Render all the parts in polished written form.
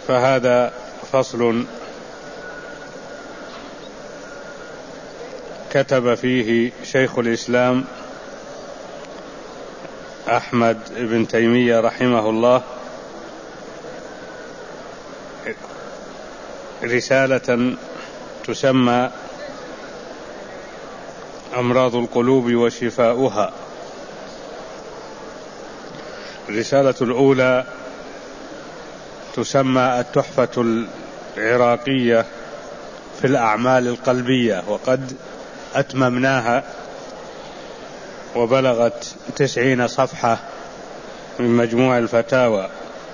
فهذا فصل كتب فيه شيخ الإسلام أحمد بن تيمية رحمه الله رسالة تسمى أمراض القلوب وشفاؤها. الرسالة الأولى تسمى التحفة العراقية في الأعمال القلبية، وقد أتممناها وبلغت 90 صفحة من مجموع الفتاوى،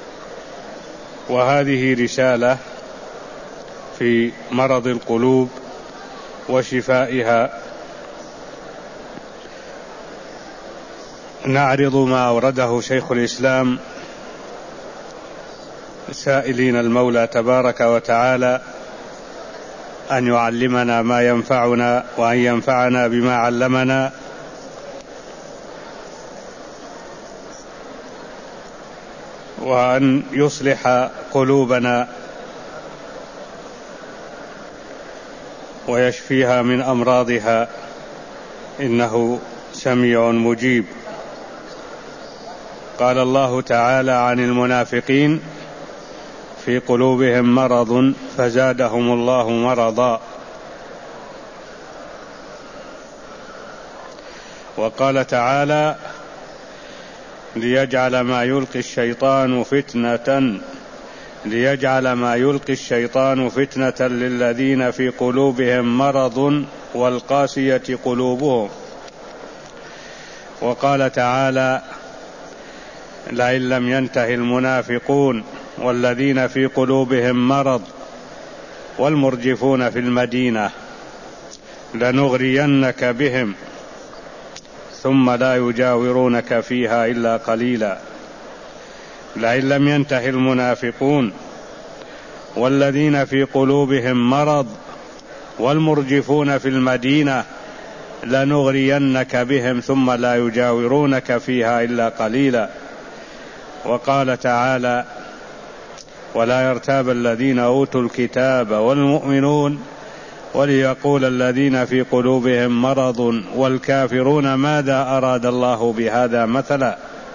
وهذه رسالة في مرض القلوب وشفائها. نعرض ما أورده شيخ الإسلام سائلين المولى تبارك وتعالى أن يعلمنا ما ينفعنا وأن ينفعنا بما علمنا، وأن يصلح قلوبنا ويشفيها من أمراضها، إنه سميع مجيب. قال الله تعالى عن المنافقين: في قلوبهم مرض فزادهم الله مرضا. وقال تعالى: ليجعل ما يلقي الشيطان فتنة للذين في قلوبهم مرض والقاسية قلوبهم. وقال تعالى: لئن لم ينته المنافقون والذين في قلوبهم مرض والمرجفون في المدينة لنغرينك بهم ثم لا يجاورونك فيها إلا قليلا. لئن لم ينته المنافقون والذين في قلوبهم مرض والمرجفون في المدينة لنغرينك بهم ثم لا يجاورونك فيها إلا قليلا. وقال تعالى: ولا يرتاب الذين أوتوا الكتاب والمؤمنون وليقول الذين في قلوبهم مرض والكافرون ماذا أراد الله بهذا مثلا.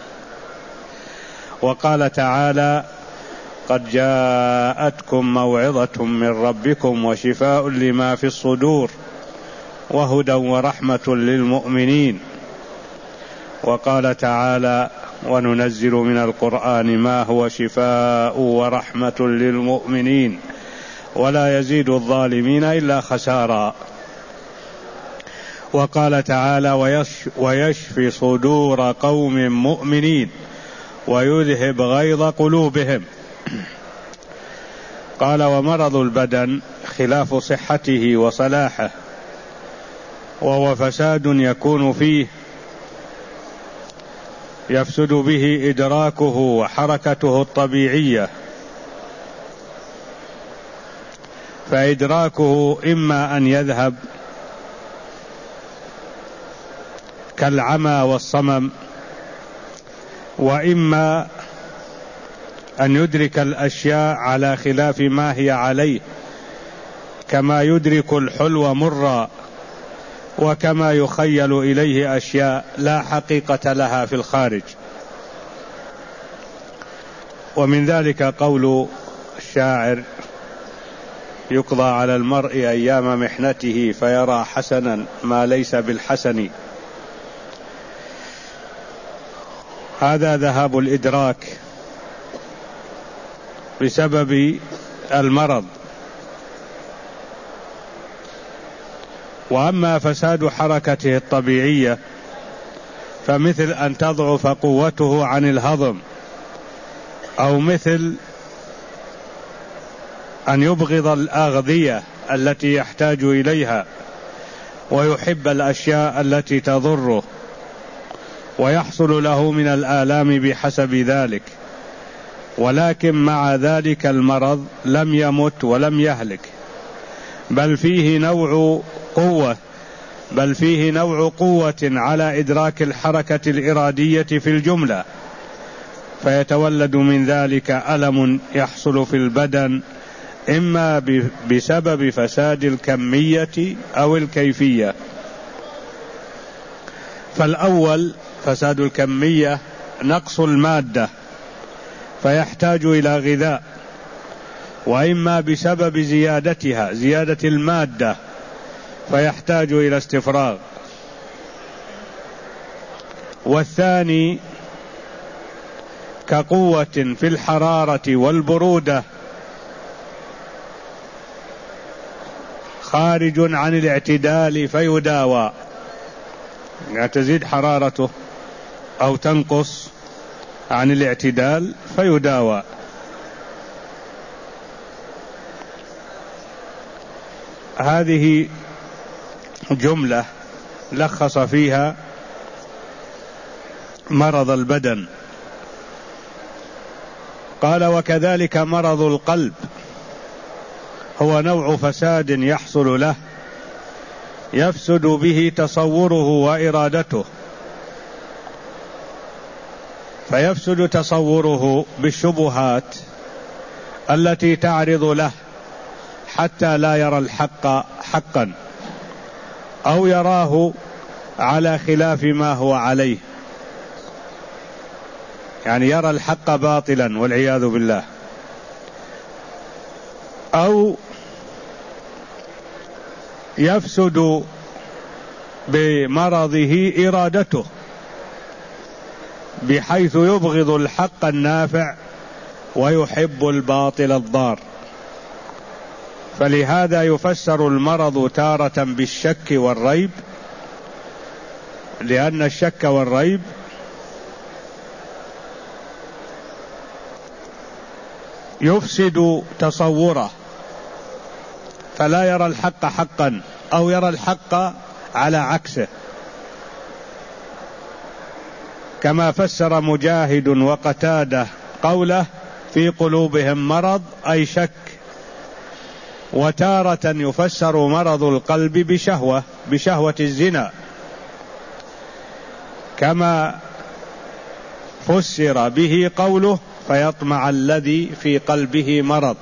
وقال تعالى: قد جاءتكم موعظة من ربكم وشفاء لما في الصدور وهدى ورحمة للمؤمنين. وقال تعالى: وننزل من القرآن ما هو شفاء ورحمة للمؤمنين ولا يزيد الظالمين إلا خسارا. وقال تعالى: ويشفي صدور قوم مؤمنين ويذهب غيظ قلوبهم. قال: ومرض البدن خلاف صحته وصلاحه، وهو فساد يكون فيه يفسد به إدراكه وحركته الطبيعية، فإدراكه إما أن يذهب كالعمى والصمم، وإما أن يدرك الأشياء على خلاف ما هي عليه، كما يدرك الحلو مرا، وكما يخيل إليه أشياء لا حقيقة لها في الخارج. ومن ذلك قول الشاعر: يقضى على المرء أيام محنته فيرى حسنا ما ليس بالحسن. هذا ذهاب الإدراك بسبب المرض. وأما فساد حركته الطبيعية فمثل أن تضعف قوته عن الهضم، أو مثل أن يبغض الأغذية التي يحتاج إليها ويحب الأشياء التي تضره، ويحصل له من الآلام بحسب ذلك. ولكن مع ذلك المرض لم يمت ولم يهلك، بل فيه نوع قوة على إدراك الحركة الإرادية في الجملة، فيتولد من ذلك ألم يحصل في البدن، إما بسبب فساد الكمية أو الكيفية. فالأول فساد الكمية، نقص المادة فيحتاج إلى غذاء، وإما بسبب زيادتها، زيادة المادة، فيحتاج إلى استفراغ. والثاني كقوة في الحرارة والبرودة خارج عن الاعتدال فيداوى، يعني تزيد حرارته أو تنقص عن الاعتدال فيداوى. هذه جملة لخص فيها مرض البدن. قال: وكذلك مرض القلب هو نوع فساد يحصل له، يفسد به تصوره وإرادته، فيفسد تصوره بالشبهات التي تعرض له حتى لا يرى الحق حقا، أو يراه على خلاف ما هو عليه، يعني يرى الحق باطلا والعياذ بالله. أو يفسد بمرضه إرادته، بحيث يبغض الحق النافع ويحب الباطل الضار. فلهذا يفسر المرض تارة بالشك والريب، لأن الشك والريب يفسد تصوره، فلا يرى الحق حقا، أو يرى الحق على عكسه، كما فسر مجاهد وقتادة قوله: في قلوبهم مرض، أي شك. وتارة يفسر مرض القلب بشهوة الزنا، كما فسر به قوله: فيطمع الذي في قلبه مرض.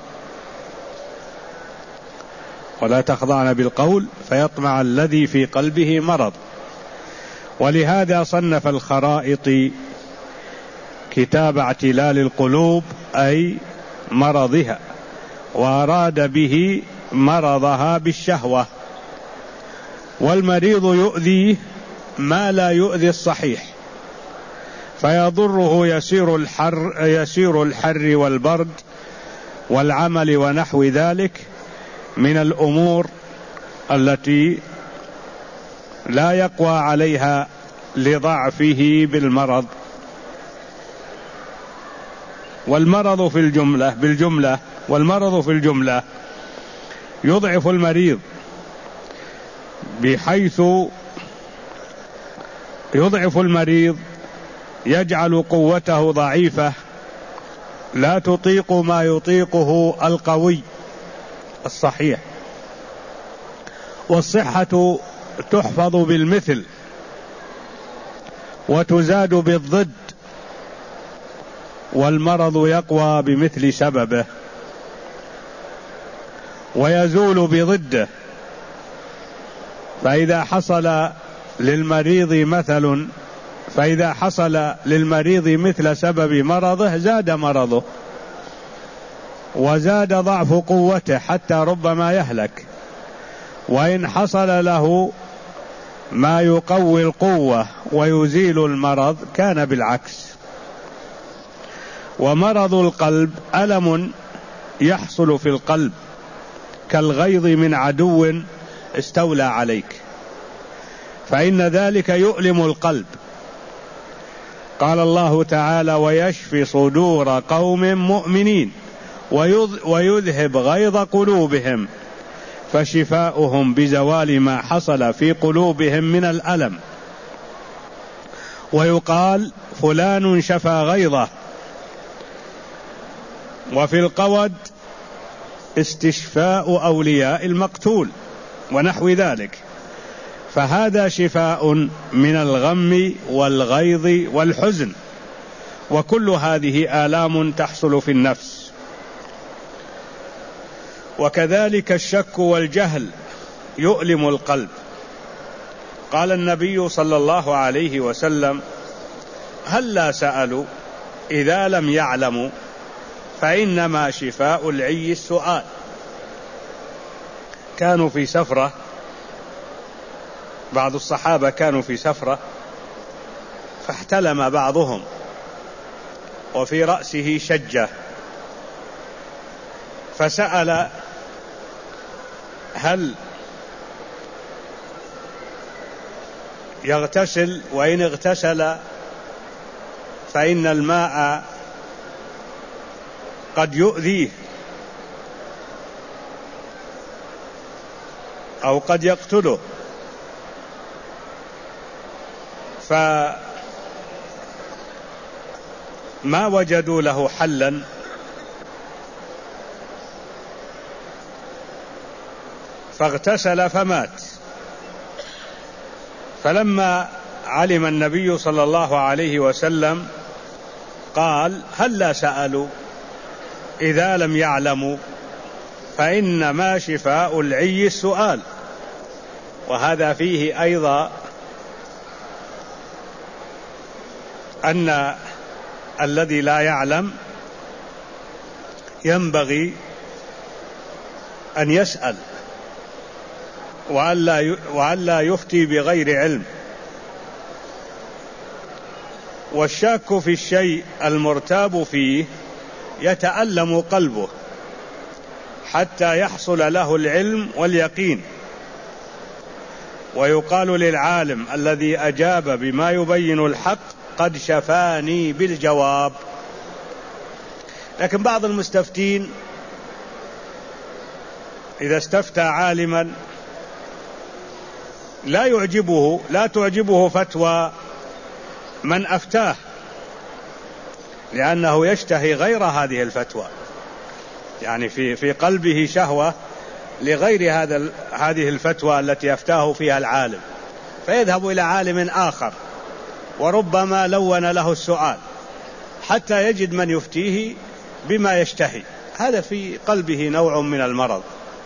ولا تخضعن بالقول فيطمع الذي في قلبه مرض. ولهذا صنف الخرائط كتاب اعتلال القلوب، أي مرضها، وأراد به مرضها بالشهوة. والمريض يؤذيه ما لا يؤذي الصحيح، فيضره يسير الحر والبرد والعمل ونحو ذلك من الأمور التي لا يقوى عليها لضعفه بالمرض. والمرض في الجملة يضعف المريض، بحيث يضعف المريض، يجعل قوته ضعيفة لا تطيق ما يطيقه القوي الصحيح. والصحة تحفظ بالمثل وتزاد بالضد، والمرض يقوى بمثل سببه ويزول بضده. فإذا حصل للمريض مثل سبب مرضه زاد مرضه وزاد ضعف قوته حتى ربما يهلك. وإن حصل له ما يقوي القوة ويزيل المرض كان بالعكس. ومرض القلب ألم يحصل في القلب كالغيظ من عدو استولى عليك، فإن ذلك يؤلم القلب. قال الله تعالى: ويشفي صدور قوم مؤمنين ويذهب غيظ قلوبهم، فشفاؤهم بزوال ما حصل في قلوبهم من الألم. ويقال: فلان شفى غيظه. وفي القود: استشفاء أولياء المقتول ونحو ذلك. فهذا شفاء من الغم والغيظ والحزن. وكل هذه آلام تحصل في النفس. وكذلك الشك والجهل يؤلم القلب. قال النبي صلى الله عليه وسلم: هلا سألوا إذا لم يعلموا فإنما شفاء العي السؤال. كانوا في سفرة، بعض الصحابة كانوا في سفرة، فاحتلم بعضهم وفي رأسه شجة، فسأل: هل يغتسل؟ وإن اغتسل فإن الماء قد يؤذيه أو قد يقتله. فما وجدوا له حلا، فاغتسل فمات. فلما علم النبي صلى الله عليه وسلم قال: هلا سألوا إذا لم يعلموا فإنما شفاء العي السؤال. وهذا فيه أيضا أن الذي لا يعلم ينبغي أن يسأل وألا يفتي بغير علم. والشاك في الشيء المرتاب فيه يتألم قلبه حتى يحصل له العلم واليقين. ويقال للعالم الذي أجاب بما يبين الحق: قد شفاني بالجواب. لكن بعض المستفتين إذا استفتى عالما لا تعجبه فتوى من أفتاه، لأنه يشتهي غير هذه الفتوى، يعني في قلبه شهوة لغير هذه الفتوى التي أفتاه فيها العالم، فيذهب إلى عالم آخر وربما لون له السؤال حتى يجد من يفتيه بما يشتهي. هذا في قلبه نوع من المرض.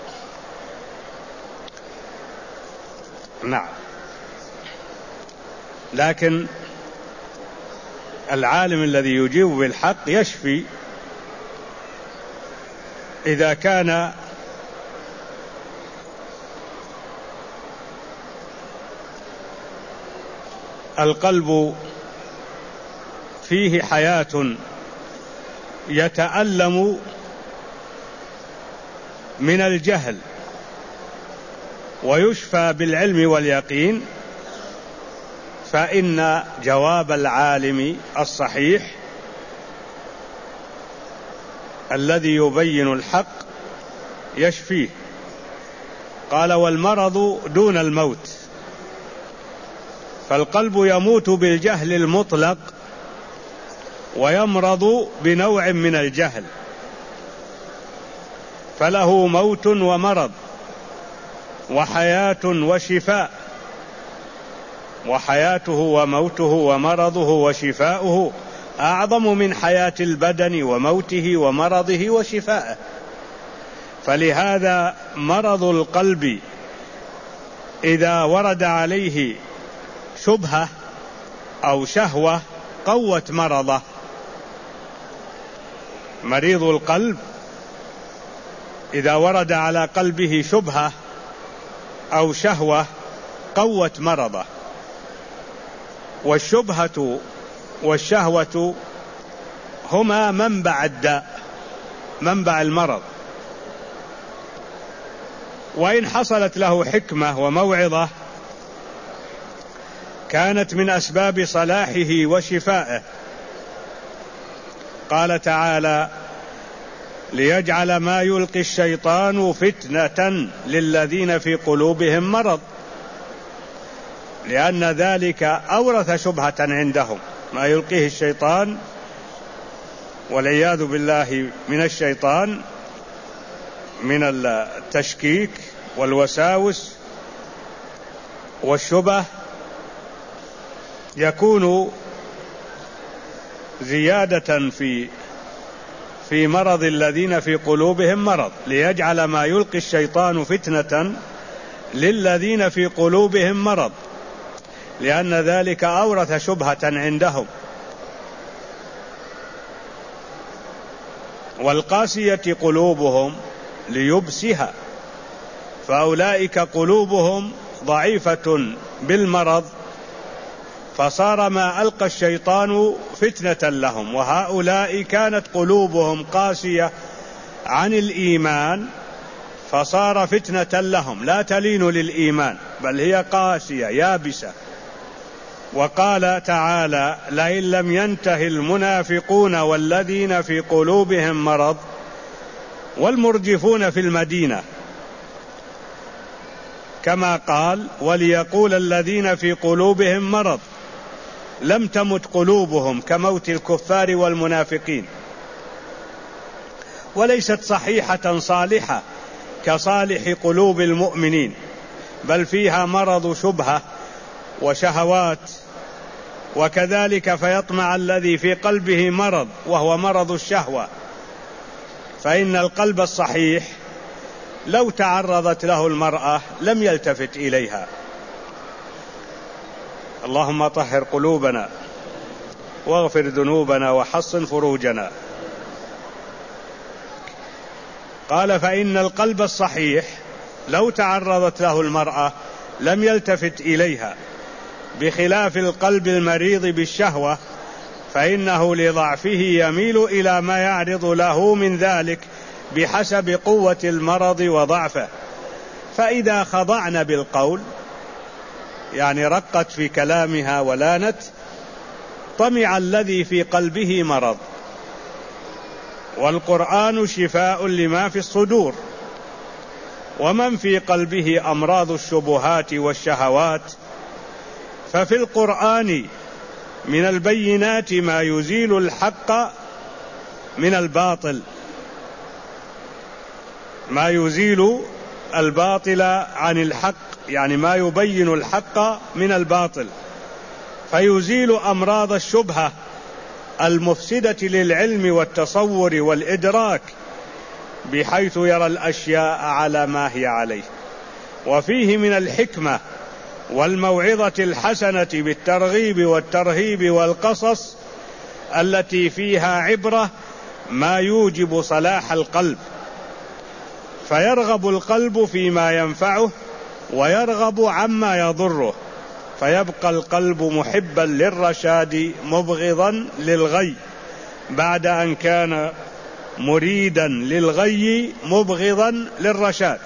نعم. لكن العالم الذي يجيب بالحق يشفي إذا كان القلب فيه حياة يتألم من الجهل ويشفى بالعلم واليقين، فإن جواب العالم الصحيح الذي يبين الحق يشفيه. قال: والمرض دون الموت. فالقلب يموت بالجهل المطلق ويمرض بنوع من الجهل، فله موت ومرض وحياة وشفاء، وحياته وموته ومرضه وشفاؤه أعظم من حياة البدن وموته ومرضه وشفائه. فلهذا مرض القلب إذا ورد عليه شبهة أو شهوة قوت مرضه. مريض القلب إذا ورد على قلبه شبهة أو شهوة قوت مرضه. والشبهة والشهوة هما منبع الداء، منبع المرض. وإن حصلت له حكمة وموعظة كانت من أسباب صلاحه وشفائه. قال تعالى: ليجعل ما يلقي الشيطان فتنة للذين في قلوبهم مرض، لأن ذلك أورث شبهة عندهم. ما يلقيه الشيطان والعياذ بالله من الشيطان من التشكيك والوساوس والشبه يكون زيادة في مرض الذين في قلوبهم مرض، ليجعل ما يلقي الشيطان فتنة للذين في قلوبهم مرض، لأن ذلك أورث شبهة عندهم. والقاسية قلوبهم ليبسها، فأولئك قلوبهم ضعيفة بالمرض، فصار ما ألقى الشيطان فتنة لهم، وهؤلاء كانت قلوبهم قاسية عن الإيمان فصار فتنة لهم، لا تلين للإيمان بل هي قاسية يابسة. وقال تعالى: لئن لم ينته المنافقون والذين في قلوبهم مرض والمرجفون في المدينة، كما قال: وليقول الذين في قلوبهم مرض لم تمت قلوبهم كموت الكفار والمنافقين، وليست صحيحة صالحة كصالح قلوب المؤمنين، بل فيها مرض شبهة وشهوات. وكذلك فيطمع الذي في قلبه مرض وهو مرض الشهوة، فإن القلب الصحيح لو تعرضت له المرأة لم يلتفت إليها. اللهم طهر قلوبنا واغفر ذنوبنا وحصن فروجنا. قال: فإن القلب الصحيح لو تعرضت له المرأة لم يلتفت إليها، بخلاف القلب المريض بالشهوة، فإنه لضعفه يميل إلى ما يعرض له من ذلك بحسب قوة المرض وضعفه. فإذا خضعن بالقول، يعني رقت في كلامها ولانت، طمع الذي في قلبه مرض. والقرآن شفاء لما في الصدور، ومن في قلبه أمراض الشبهات والشهوات، ففي القرآن من البينات ما يزيل الحق من الباطل، ما يزيل الباطل عن الحق، يعني ما يبين الحق من الباطل، فيزيل أمراض الشبهة المفسدة للعلم والتصور والإدراك، بحيث يرى الأشياء على ما هي عليه. وفيه من الحكمة والموعظة الحسنة بالترغيب والترهيب والقصص التي فيها عبرة ما يوجب صلاح القلب، فيرغب القلب فيما ينفعه ويرغب عما يضره، فيبقى القلب محبا للرشاد مبغضا للغي، بعد أن كان مريدا للغي مبغضا للرشاد.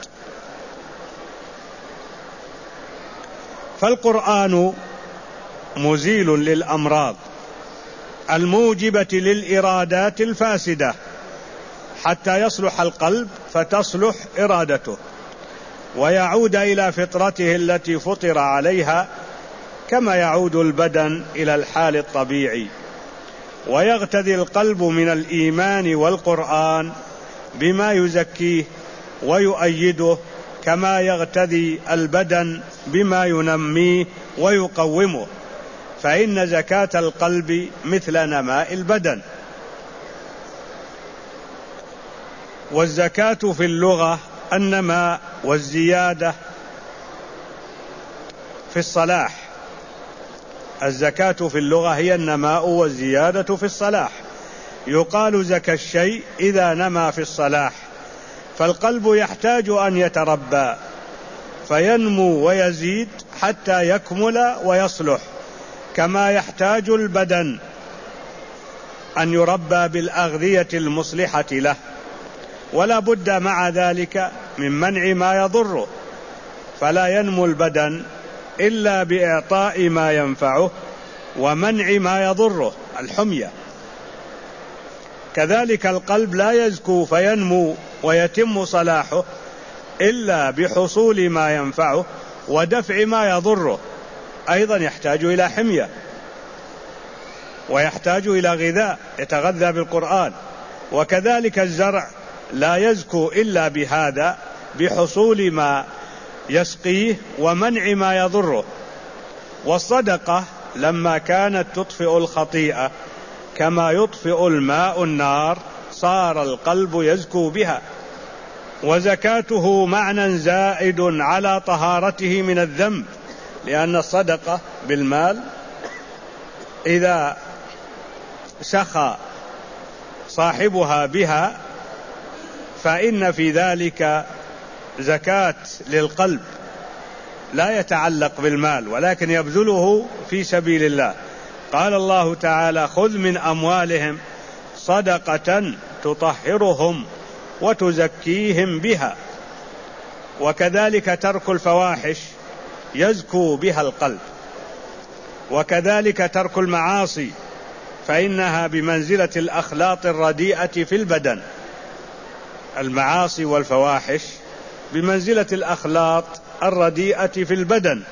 فالقرآن مزيل للأمراض الموجبة للإرادات الفاسدة، حتى يصلح القلب فتصلح إرادته، ويعود إلى فطرته التي فطر عليها، كما يعود البدن إلى الحال الطبيعي. ويغتدي القلب من الإيمان والقرآن بما يزكيه ويؤيده، كما يغتدي البدن بما ينميه ويقومه، فإن زكاة القلب مثل نماء البدن. والزكاة في اللغة النماء والزيادة في الصلاح. الزكاة في اللغة هي النماء والزيادة في الصلاح. يقال زكى الشيء إذا نمى في الصلاح، فالقلب يحتاج أن يتربى فينمو ويزيد حتى يكمل ويصلح، كما يحتاج البدن أن يربى بالأغذية المصلحة له، ولا بد مع ذلك من منع ما يضره، فلا ينمو البدن إلا بإعطاء ما ينفعه ومنع ما يضره، الحمية. كذلك القلب لا يزكو فينمو ويتم صلاحه إلا بحصول ما ينفعه ودفع ما يضره، أيضا يحتاج إلى حمية ويحتاج إلى غذاء يتغذى بالقرآن. وكذلك الزرع لا يزكو إلا بهذا، بحصول ما يسقيه ومنع ما يضره. والصدقة لما كانت تطفئ الخطيئة كما يطفئ الماء النار صار القلب يزكو بها. وزكاته معنى زائد على طهارته من الذنب، لأن الصدقة بالمال إذا سخى صاحبها بها فإن في ذلك زكاة للقلب، لا يتعلق بالمال ولكن يبذله في سبيل الله. قال الله تعالى: خذ من أموالهم صدقة تطهرهم وتزكيهم بها. وكذلك ترك الفواحش يزكو بها القلب، وكذلك ترك المعاصي فإنها بمنزلة الأخلاط الرديئة في البدن. المعاصي والفواحش بمنزلة الأخلاط الرديئة في البدن،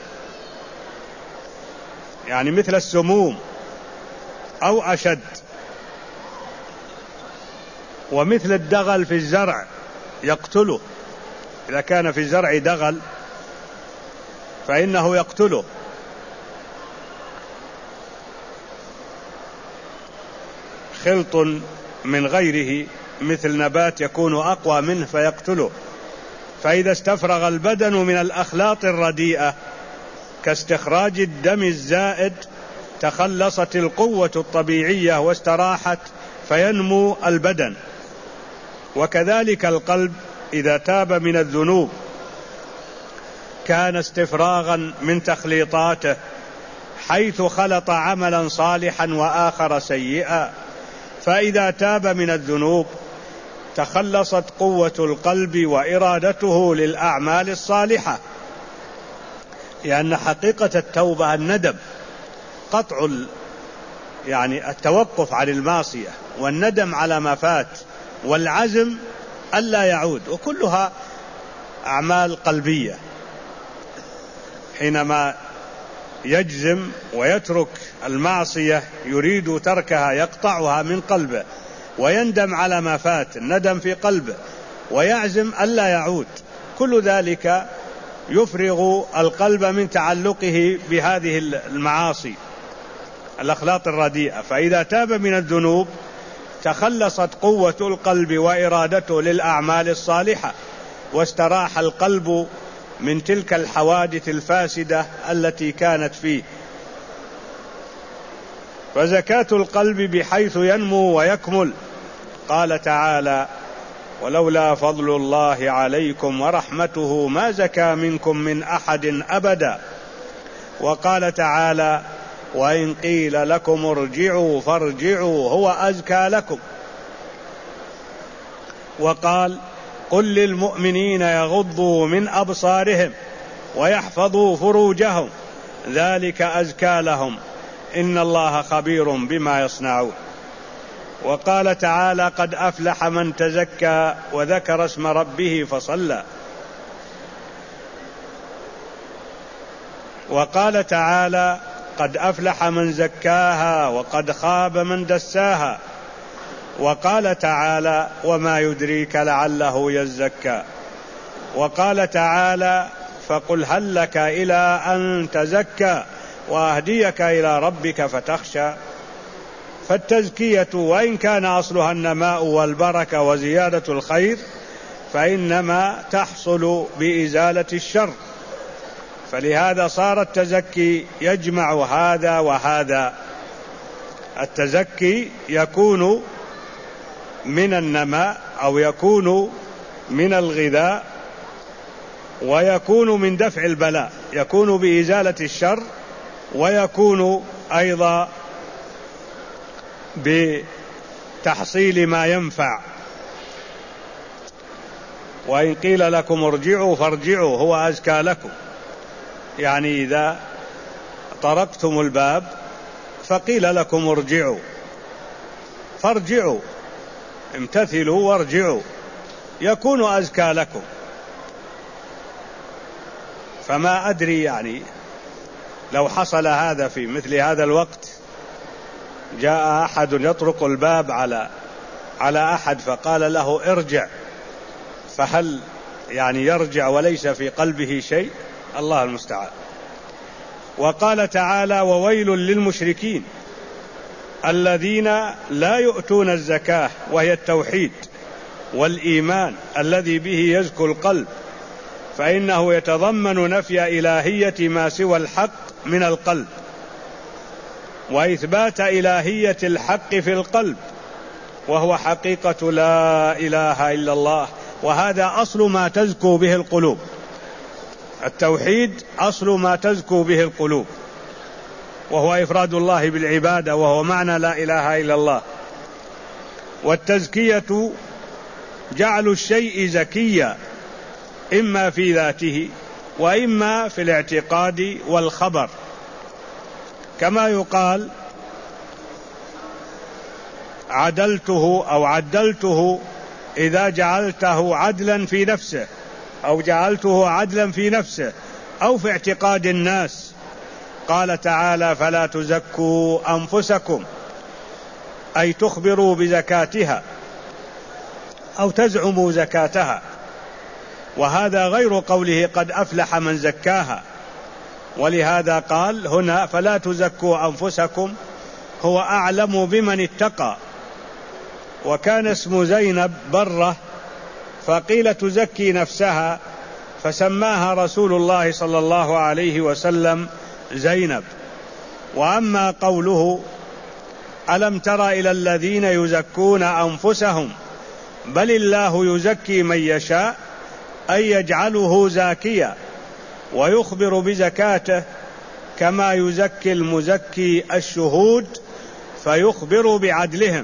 يعني مثل السموم أو أشد، ومثل الدغل في الزرع يقتله. إذا كان في الزرع دغل فإنه يقتله. خلط من غيره مثل نبات يكون أقوى منه فيقتله. فإذا استفرغ البدن من الأخلاط الرديئة كاستخراج الدم الزائد تخلصت القوة الطبيعية واستراحت فينمو البدن. وكذلك القلب إذا تاب من الذنوب كان استفراغا من تخليطاته، حيث خلط عملا صالحا وآخر سيئا. فإذا تاب من الذنوب تخلصت قوة القلب وإرادته للأعمال الصالحة، لأن حقيقة التوبة الندم، قطع يعني التوقف عن المعصية، والندم على ما فات، والعزم ألا يعود، وكلها أعمال قلبية. حينما يجزم ويترك المعصية يريد تركها يقطعها من قلبه، ويندم على ما فات، الندم في قلبه، ويعزم ألا يعود، كل ذلك يفرغ القلب من تعلقه بهذه المعاصي الأخلاط الرديئة. فإذا تاب من الذنوب تخلصت قوة القلب وإرادته للأعمال الصالحة، واستراح القلب من تلك الحوادث الفاسدة التي كانت فيه. فزكاة القلب بحيث ينمو ويكمل. قال تعالى: ولولا فضل الله عليكم ورحمته ما زكى منكم من أحد أبدا. وقال تعالى: وإن قيل لكم ارجعوا فارجعوا هو أزكى لكم. وقال: قل للمؤمنين يغضوا من أبصارهم ويحفظوا فروجهم ذلك أزكى لهم إن الله خبير بما يصنعون. وقال تعالى: قد أفلح من تزكى وذكر اسم ربه فصلى. وقال تعالى: قد أفلح من زكاها وقد خاب من دساها. وقال تعالى: وما يدريك لعله يزكى. وقال تعالى: فقل هل لك إلى أن تزكى وأهديك إلى ربك فتخشى. فالتزكية وإن كان أصلها النماء والبركة وزيادة الخير فإنما تحصل بإزالة الشر، فلهذا صار التزكي يجمع هذا وهذا. التزكي يكون من النماء أو يكون من الغذاء، ويكون من دفع البلاء، يكون بإزالة الشر، ويكون أيضا بتحصيل ما ينفع. وإن قيل لكم ارجعوا فارجعوا هو أزكى لكم، يعني إذا طرقتم الباب فقيل لكم ارجعوا فارجعوا، امتثلوا وارجعوا يكون أزكى لكم. فما أدري يعني لو حصل هذا في مثل هذا الوقت، جاء أحد يطرق الباب على أحد فقال له ارجع، فهل يعني يرجع وليس في قلبه شيء؟ الله المستعان. وقال تعالى: وويل للمشركين. الذين لا يؤتون الزكاة، وهي التوحيد والإيمان الذي به يزكو القلب، فإنه يتضمن نفي إلهية ما سوى الحق من القلب، وإثبات إلهية الحق في القلب، وهو حقيقة لا إله إلا الله، وهذا أصل ما تزكو به القلوب. التوحيد أصل ما تزكو به القلوب، وهو إفراد الله بالعبادة، وهو معنى لا إله إلا الله. والتزكية جعل الشيء زكيا، إما في ذاته وإما في الاعتقاد والخبر، كما يقال عدلته أو عدلته إذا جعلته عدلا في نفسه، أو جعلته عدلا في نفسه أو في اعتقاد الناس. قال تعالى: فلا تزكوا أنفسكم، أي تخبروا بزكاتها أو تزعموا زكاتها، وهذا غير قوله قد أفلح من زكاها. ولهذا قال هنا: فلا تزكوا أنفسكم، هو أعلم بمن اتقى. وكان اسم زينب برة، فقيل تزكي نفسها، فسماها رسول الله صلى الله عليه وسلم زينب. وأما قوله: ألم تر إلى الذين يزكون أنفسهم بل الله يزكي من يشاء، أي يجعله زاكيا ويخبر بزكاته، كما يزكي المزكي الشهود فيخبر بعدلهم.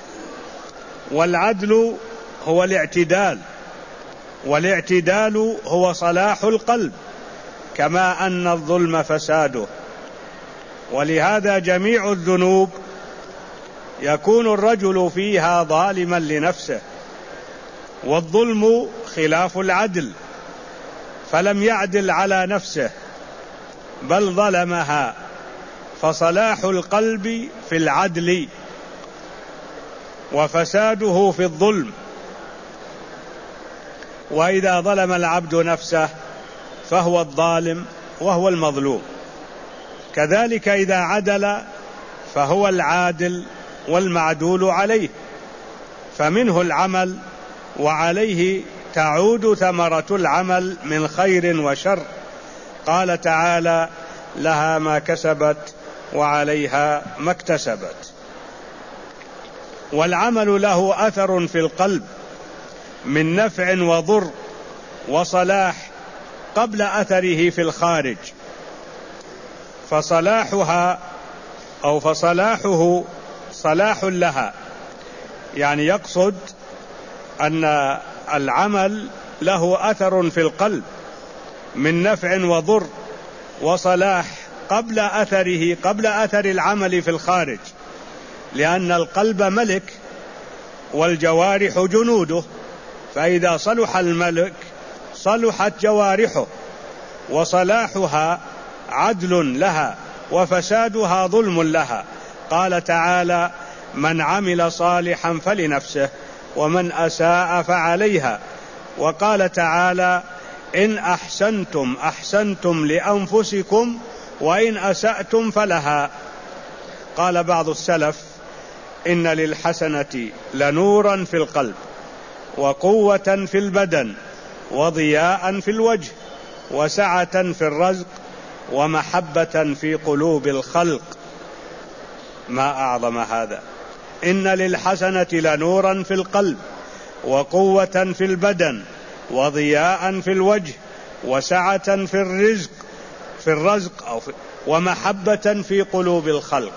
والعدل هو الاعتدال، والاعتدال هو صلاح القلب، كما أن الظلم فساده. ولهذا جميع الذنوب يكون الرجل فيها ظالما لنفسه، والظلم خلاف العدل، فلم يعدل على نفسه بل ظلمها، فصلاح القلب في العدل وفساده في الظلم. وإذا ظلم العبد نفسه فهو الظالم وهو المظلوم، كذلك إذا عدل فهو العادل والمعدول عليه، فمنه العمل وعليه تعود ثمرة العمل من خير وشر. قال تعالى: لها ما كسبت وعليها ما اكتسبت. والعمل له أثر في القلب من نفع وضر وصلاح قبل أثره في الخارج، فصلاحها أو فصلاحه صلاح لها، يعني يقصد أن العمل له أثر في القلب من نفع وضر وصلاح قبل أثره، قبل أثر العمل في الخارج، لأن القلب ملك والجوارح جنوده، فإذا صلح الملك صلحت جوارحه، وصلاحها عدل لها وفسادها ظلم لها. قال تعالى: من عمل صالحا فلنفسه ومن أساء فعليها. وقال تعالى: إن أحسنتم أحسنتم لأنفسكم وإن أسأتم فلها. قال بعض السلف: إن للحسنة لنورا في القلب وقوة في البدن وضياء في الوجه وسعة في الرزق ومحبة في قلوب الخلق. ما أعظم هذا! إن للحسنة لنورا في القلب وقوة في البدن وضياء في الوجه وسعة في الرزق ومحبة في قلوب الخلق.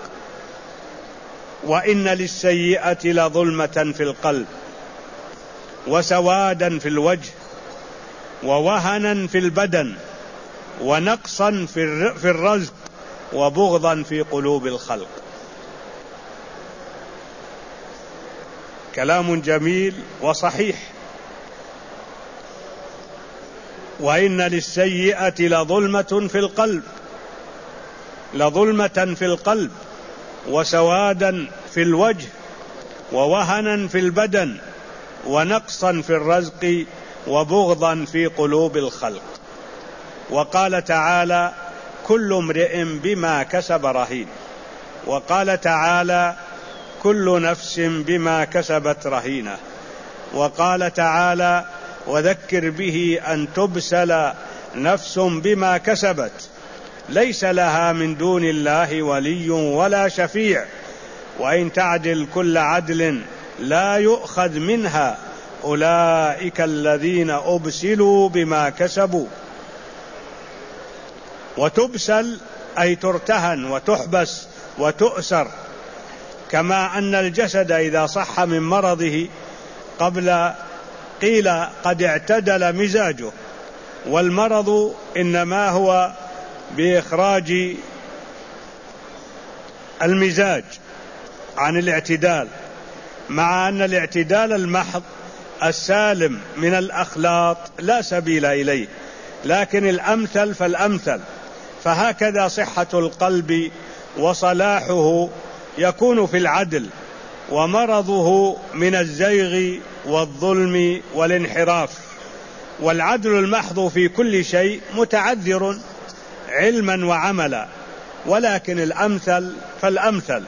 وإن للسيئة لظلمة في القلب وسوادا في الوجه ووهنا في البدن ونقصا في الرزق وبغضا في قلوب الخلق. كلام جميل وصحيح. وإن للسيئة لظلمة في القلب وسوادا في الوجه ووهنا في البدن ونقصا في الرزق وبغضا في قلوب الخلق. وقال تعالى: كل امرئ بما كسب رهين. وقال تعالى: كل نفس بما كسبت رهينة. وقال تعالى: وذكر به أن تبسل نفس بما كسبت ليس لها من دون الله ولي ولا شفيع وإن تعدل كل عدل لا يؤخذ منها أولئك الذين أبسلوا بما كسبوا. وتبسل أي ترتهن وتحبس وتؤسر، كما أن الجسد إذا صح من مرضه قيل قد اعتدل مزاجه، والمرض إنما هو بإخراج المزاج عن الاعتدال، مع أن الاعتدال المحض السالم من الأخلاط لا سبيل إليه، لكن الأمثل فالأمثل. فهكذا صحة القلب وصلاحه يكون في العدل، ومرضه من الزيغ والظلم والانحراف. والعدل المحض في كل شيء متعذر علما وعملا، ولكن الأمثل فالأمثل.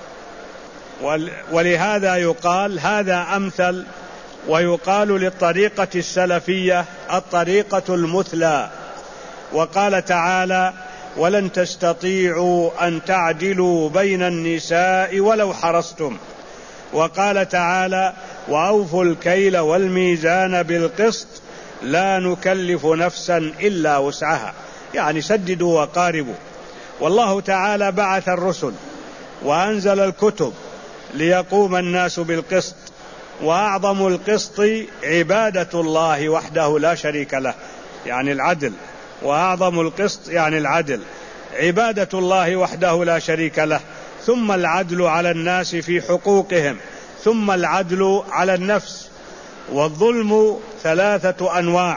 ولهذا يقال هذا أمثل، ويقال للطريقة السلفية الطريقة المثلى. وقال تعالى: ولن تستطيعوا أن تعدلوا بين النساء ولو حرصتم. وقال تعالى: وأوفوا الكيل والميزان بالقسط لا نكلف نفسا إلا وسعها، يعني سددوا وقاربوا. والله تعالى بعث الرسل وأنزل الكتب ليقوم الناس بالقسط، وأعظم القسط عبادة الله وحده لا شريك له، يعني العدل. وأعظم القسط يعني العدل، عبادة الله وحده لا شريك له، ثم العدل على الناس في حقوقهم، ثم العدل على النفس. والظلم 3 أنواع،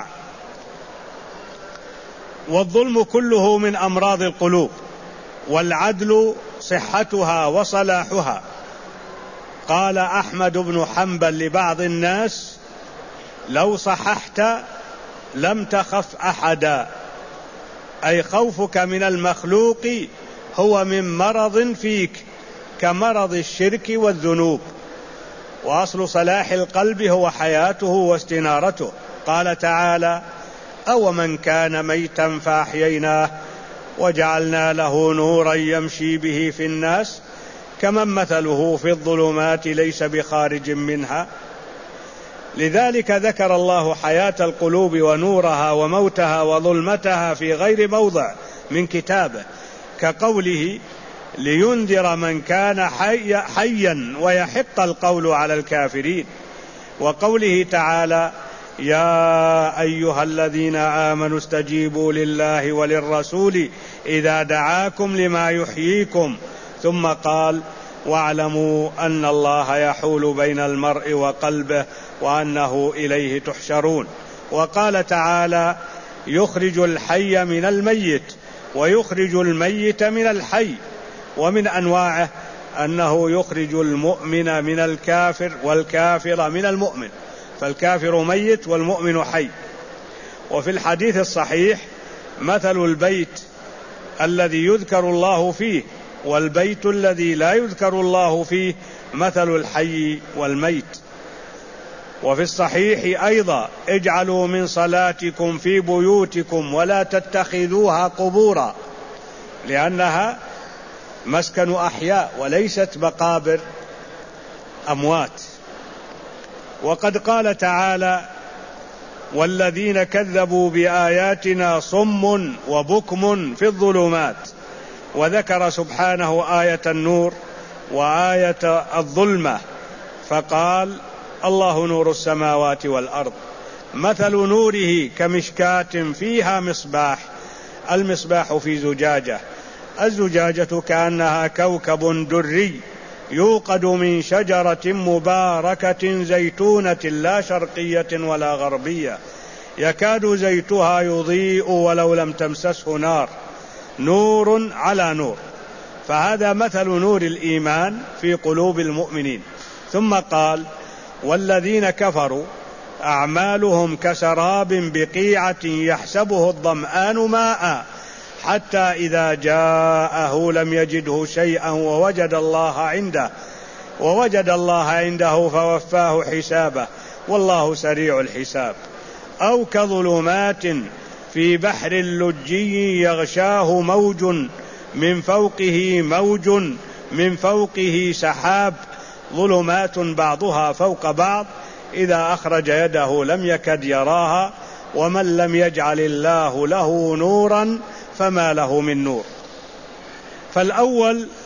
والظلم كله من أمراض القلوب، والعدل صحتها وصلاحها. قال أحمد بن حنبل لبعض الناس: لو صححت لم تخف أحدا، أي خوفك من المخلوق هو من مرض فيك كمرض الشرك والذنوب. وأصل صلاح القلب هو حياته واستنارته. قال تعالى: أو من كان ميتا فأحييناه وجعلنا له نورا يمشي به في الناس كمن مثله في الظلمات ليس بخارج منها. لذلك ذكر الله حياة القلوب ونورها وموتها وظلمتها في غير موضع من كتابه، كقوله: لينذر من كان حيا ويحق القول على الكافرين. وقوله تعالى: يا أيها الذين آمنوا استجيبوا لله وللرسول إذا دعاكم لما يحييكم. ثم قال: واعلموا أن الله يحول بين المرء وقلبه وأنه إليه تحشرون. وقال تعالى: يخرج الحي من الميت ويخرج الميت من الحي. ومن أنواعه أنه يخرج المؤمن من الكافر والكافر من المؤمن، فالكافر ميت والمؤمن حي. وفي الحديث الصحيح: مثل البيت الذي يذكر الله فيه والبيت الذي لا يذكر الله فيه مثل الحي والميت. وفي الصحيح أيضا: اجعلوا من صلاتكم في بيوتكم ولا تتخذوها قبورا، لأنها مسكن أحياء وليست مقابر أموات. وقد قال تعالى: والذين كذبوا بآياتنا صم وبكم في الظلمات. وذكر سبحانه آية النور وآية الظلمة، فقال: الله نور السماوات والأرض مثل نوره كمشكاة فيها مصباح، المصباح في زجاجة، الزجاجة كأنها كوكب دري يوقد من شجرة مباركة زيتونة لا شرقية ولا غربية يكاد زيتها يضيء ولو لم تمسسه نار، نور على نور. فهذا مثل نور الإيمان في قلوب المؤمنين. ثم قال: والذين كفروا أعمالهم كسراب بقيعة يحسبه الظمآن ماء حتى إذا جاءه لم يجده شيئا ووجد الله عنده ووجد الله عنده فوفاه حسابه والله سريع الحساب. أو كظلمات في بحر لجي يغشاه موج من فوقه موج من فوقه سحاب ظلمات بعضها فوق بعض إذا أخرج يده لم يكد يراها ومن لم يجعل الله له نورا فما له من نور. فالأول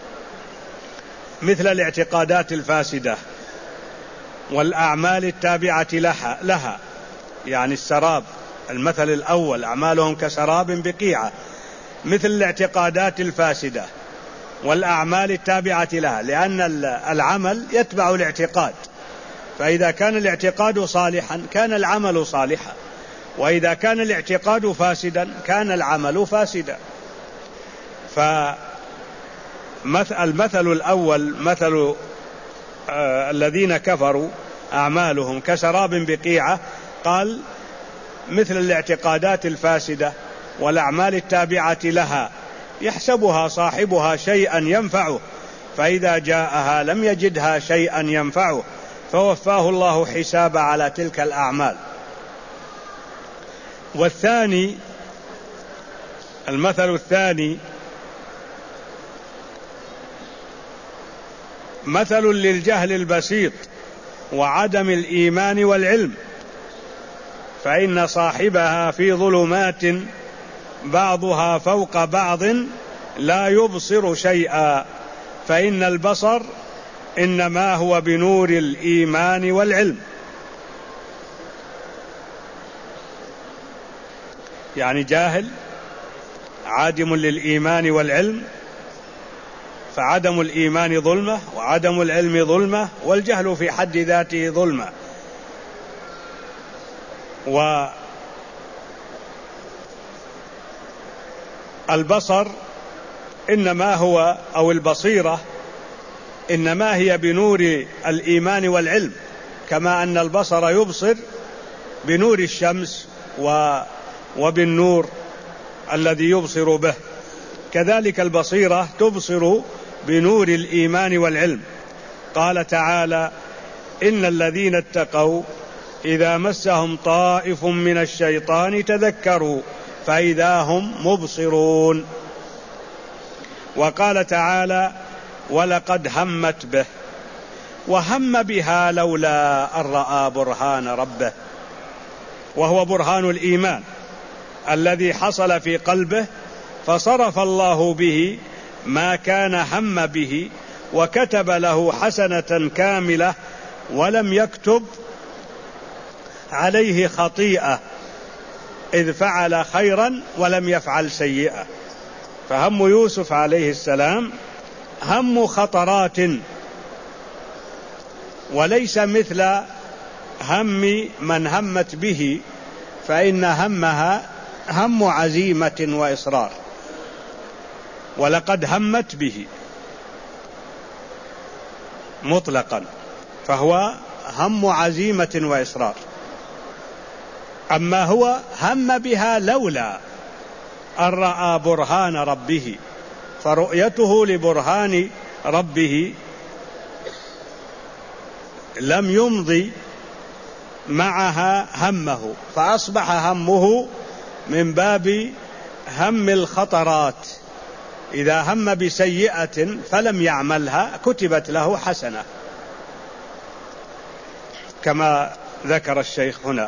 مثل الاعتقادات الفاسدة والأعمال التابعة لها يعني السراب. المثل الأول أعمالهم كسراب بقيعة، مثل الاعتقادات الفاسدة والأعمال التابعة لها، لأن العمل يتبع الاعتقاد، فإذا كان الاعتقاد صالحا كان العمل صالحا، وإذا كان الاعتقاد فاسدا كان العمل فاسدا. فالمثل الأول مثل الذين كفروا أعمالهم كسراب بقيعة، قال مثل الاعتقادات الفاسدة والأعمال التابعة لها يحسبها صاحبها شيئا ينفعه فإذا جاءها لم يجدها شيئا ينفعه فوفاه الله حساب على تلك الأعمال. والثاني المثل الثاني مثل للجهل البسيط وعدم الإيمان والعلم، فإن صاحبها في ظلمات بعضها فوق بعض لا يبصر شيئا، فإن البصر إنما هو بنور الإيمان والعلم. يعني جاهل عادم للإيمان والعلم، فعدم الإيمان ظلمة وعدم العلم ظلمة، والجهل في حد ذاته ظلمة. والبصر إنما هو أو البصيرة إنما هي بنور الإيمان والعلم، كما أن البصر يبصر بنور الشمس وبالنور الذي يبصر به، كذلك البصيرة تبصر بنور الإيمان والعلم. قال تعالى: إن الذين اتقوا إذا مسهم طائف من الشيطان تذكروا فإذا هم مبصرون. وقال تعالى: ولقد همت به، وهم بها لولا أن رأى برهان ربه، وهو برهان الإيمان الذي حصل في قلبه، فصرف الله به ما كان هم به وكتب له حسنة كاملة ولم يكتب عليه خطيئة، إذ فعل خيرا ولم يفعل سيئة. فهم يوسف عليه السلام هم خطرات، وليس مثل هم من همت به، فإن همها هم عزيمة وإصرار، ولقد همت به مطلقا فهو هم عزيمة وإصرار. أما هو هم بها لولا أن رأى برهان ربه، فرؤيته لبرهان ربه لم يمضي معها همه، فأصبح همه من باب هم الخطرات. إذا هم بسيئة فلم يعملها كتبت له حسنة، كما ذكر الشيخ هنا.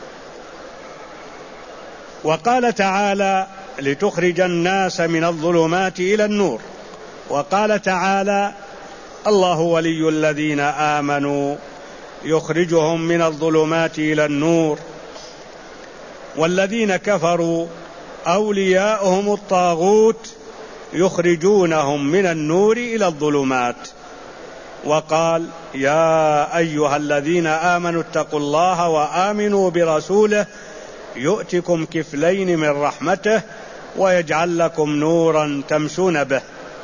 وقال تعالى: لتخرج الناس من الظلمات إلى النور. وقال تعالى: الله ولي الذين آمنوا يخرجهم من الظلمات إلى النور، والذين كفروا أولياؤهم الطاغوت يخرجونهم من النور إلى الظلمات. وقال: يا أيها الذين آمنوا اتقوا الله وآمنوا برسوله يؤتكم كفلين من رحمته ويجعل لكم نورا تمشون به.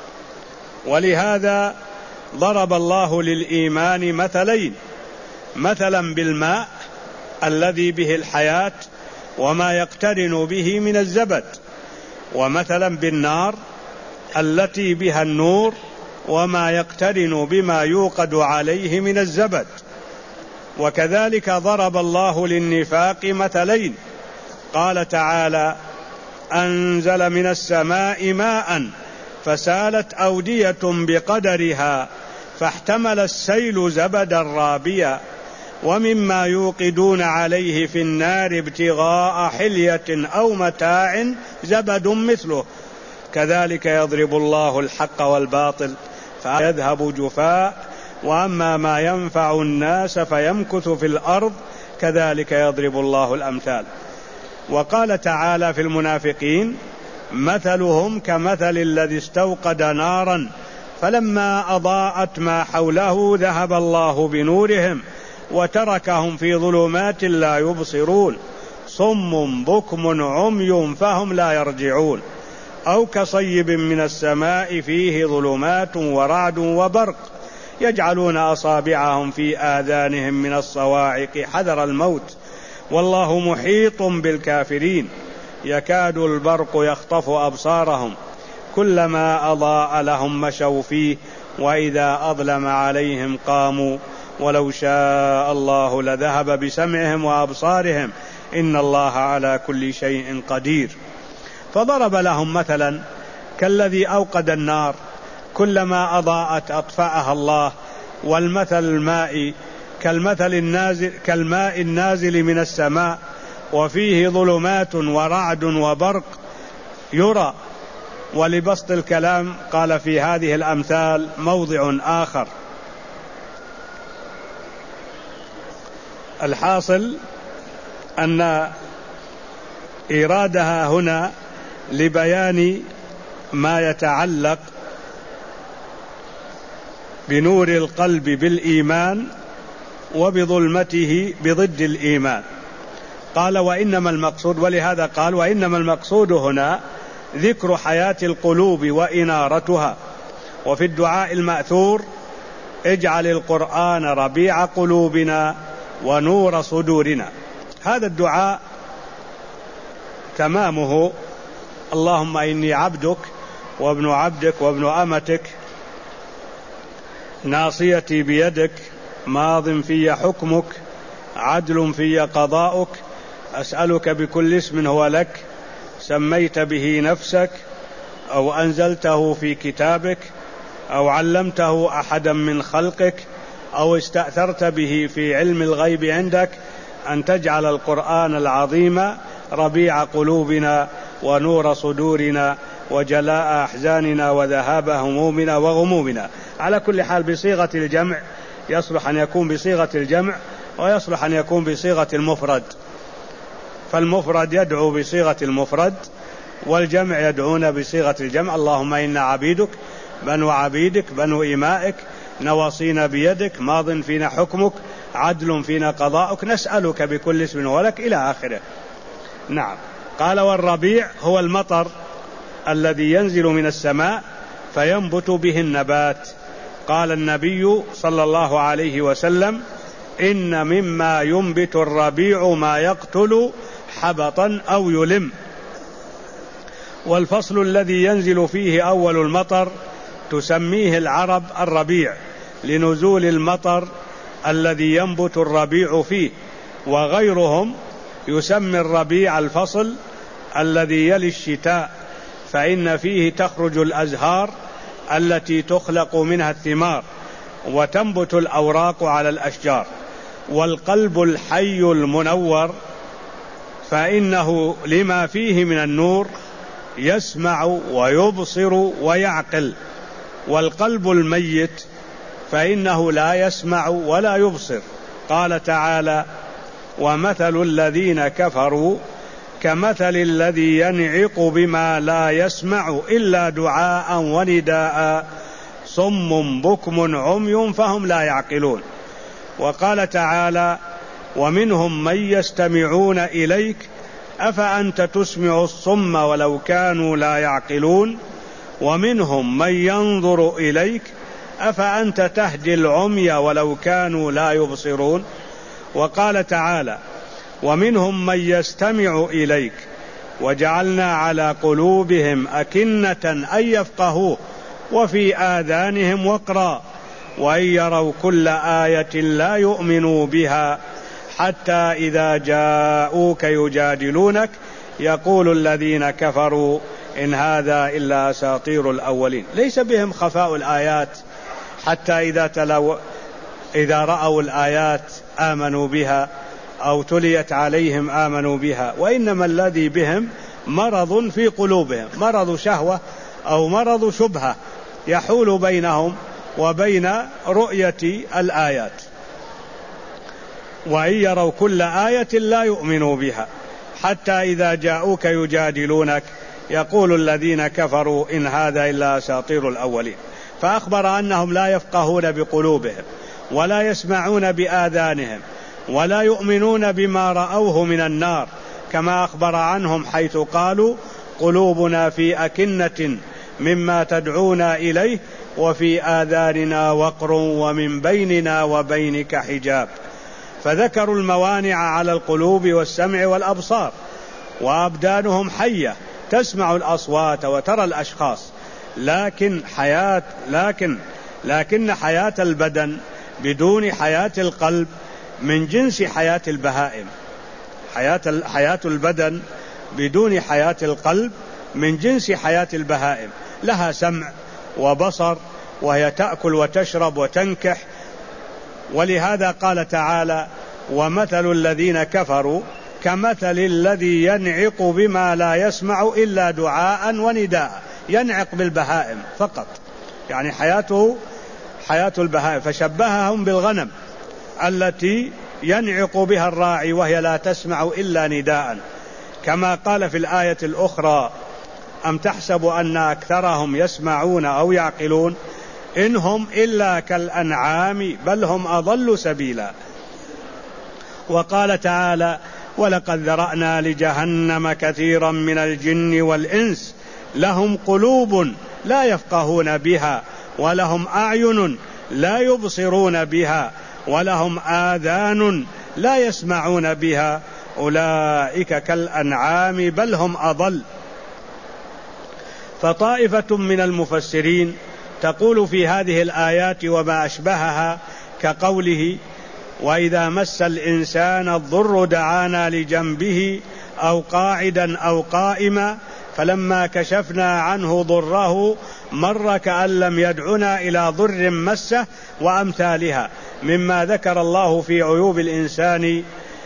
ولهذا ضرب الله للإيمان مثلين: مثلا بالماء الذي به الحياة وما يقترن به من الزبد، ومثلا بالنار التي بها النور وما يقترن بما يوقد عليه من الزبد. وكذلك ضرب الله للنفاق مثلين، قال تعالى: أنزل من السماء ماء فسالت أودية بقدرها فاحتمل السيل زبدا رابيا ومما يوقدون عليه في النار ابتغاء حلية أو متاع زبد مثله كذلك يضرب الله الحق والباطل فيذهب جفاء وأما ما ينفع الناس فيمكث في الأرض كذلك يضرب الله الأمثال. وقال تعالى في المنافقين: مثلهم كمثل الذي استوقد نارا فلما أضاءت ما حوله ذهب الله بنورهم وتركهم في ظلمات لا يبصرون صم بكم عمي فهم لا يرجعون أو كصيب من السماء فيه ظلمات ورعد وبرق يجعلون أصابعهم في آذانهم من الصواعق حذر الموت والله محيط بالكافرين يكاد البرق يخطف أبصارهم كلما أضاء لهم مشوا فيه وإذا أظلم عليهم قاموا ولو شاء الله لذهب بسمعهم وأبصارهم إن الله على كل شيء قدير. فضرب لهم مثلا كالذي أوقد النار كلما أضاءت أطفأها الله، والمثل الماء كالماء النازل من السماء وفيه ظلمات ورعد وبرق يرى. ولبسط الكلام قال في هذه الأمثال موضع آخر. الحاصل أن إيرادها هنا لبيان ما يتعلق بنور القلب بالإيمان وبظلمته بضد الإيمان. قال وإنما المقصود، ولهذا قال وإنما المقصود هنا ذكر حياة القلوب وإنارتها. وفي الدعاء المأثور: اجعل القرآن ربيع قلوبنا ونور صدورنا. هذا الدعاء تمامه: اللهم إني عبدك وابن عبدك وابن أمتك ناصيتي بيدك ماض في حكمك عدل في قضاؤك أسألك بكل اسم هو لك سميت به نفسك أو أنزلته في كتابك أو علمته أحدا من خلقك أو استأثرت به في علم الغيب عندك أن تجعل القرآن العظيم ربيع قلوبنا ونور صدورنا وجلاء أحزاننا وذهاب همومنا وغمومنا. على كل حال بصيغة الجمع يصلح أن يكون بصيغة الجمع ويصلح أن يكون بصيغة المفرد، فالمفرد يدعو بصيغة المفرد والجمع يدعون بصيغة الجمع. اللهم إنا عبيدك بنو عبيدك بنو إمائك نواصينا بيدك ماض فينا حكمك عدل فينا قضاؤك نسألك بكل اسم ولك إلى آخره. نعم. قال والربيع هو المطر الذي ينزل من السماء فينبت به النبات. قال النبي صلى الله عليه وسلم: إن مما ينبت الربيع ما يقتل حبطا أو يلم. والفصل الذي ينزل فيه أول المطر تسميه العرب الربيع لنزول المطر الذي ينبت الربيع فيه، وغيرهم يسمي الربيع الفصل الذي يلي الشتاء فإن فيه تخرج الأزهار التي تخلق منها الثمار وتنبت الأوراق على الأشجار. والقلب الحي المنور فإنه لما فيه من النور يسمع ويبصر ويعقل، والقلب الميت فإنه لا يسمع ولا يبصر. قال تعالى: ومثل الذين كفروا كمثل الذي ينعق بما لا يسمع إلا دعاء ونداء صم بكم عمي فهم لا يعقلون. وقال تعالى: ومنهم من يستمعون إليك أفأنت تسمع الصم ولو كانوا لا يعقلون ومنهم من ينظر إليك أفأنت تهدي العمي ولو كانوا لا يبصرون. وقال تعالى: ومنهم من يستمع إليك وجعلنا على قلوبهم أكنة أن يفقهوه وفي آذانهم وقرا وإن يروا كل آية لا يؤمنوا بها حتى إذا جاءوك يجادلونك يقول الذين كفروا إن هذا إلا أساطير الأولين. ليس بهم خفاء الآيات حتى إذا رأوا الآيات آمنوا بها أو تليت عليهم آمنوا بها، وإنما الذي بهم مرض في قلوبهم، مرض شهوة أو مرض شبهة يحول بينهم وبين رؤية الآيات. وإن يروا كل آية لا يؤمنوا بها حتى إذا جاءوك يجادلونك يقول الذين كفروا إن هذا إلا أساطير الأولين. فأخبر أنهم لا يفقهون بقلوبهم ولا يسمعون بآذانهم ولا يؤمنون بما رأوه من النار، كما أخبر عنهم حيث قالوا قلوبنا في أكنة مما تدعونا إليه وفي آذاننا وقر ومن بيننا وبينك حجاب. فذكروا الموانع على القلوب والسمع والأبصار، وأبدانهم حية تسمع الأصوات وترى الأشخاص، لكن حياة البدن بدون حياة القلب من جنس حياة البهائم. حياة البدن بدون حياة القلب من جنس حياة البهائم، لها سمع وبصر وهي تأكل وتشرب وتنكح. ولهذا قال تعالى ومثل الذين كفروا كمثل الذي ينعق بما لا يسمع إلا دعاء ونداء. ينعق بالبهائم فقط، يعني حياته حياة البهائم، فشبههم بالغنم التي ينعق بها الراعي وهي لا تسمع إلا نداء. كما قال في الآية الأخرى أم تحسب أن أكثرهم يسمعون أو يعقلون إنهم إلا كالأنعام بل هم أضل سبيلا. وقال تعالى ولقد ذرأنا لجهنم كثيرا من الجن والإنس لهم قلوب لا يفقهون بها ولهم أعين لا يبصرون بها ولهم آذان لا يسمعون بها أولئك كالأنعام بل هم أضل. فطائفة من المفسرين تقول في هذه الآيات وما أشبهها كقوله وإذا مس الإنسان الضر دعانا لجنبه أو قاعدا أو قائما فلما كشفنا عنه ضره مر كأن لم يدعنا إلى ضر مسه وأمثالها مما ذكر الله في عيوب الإنسان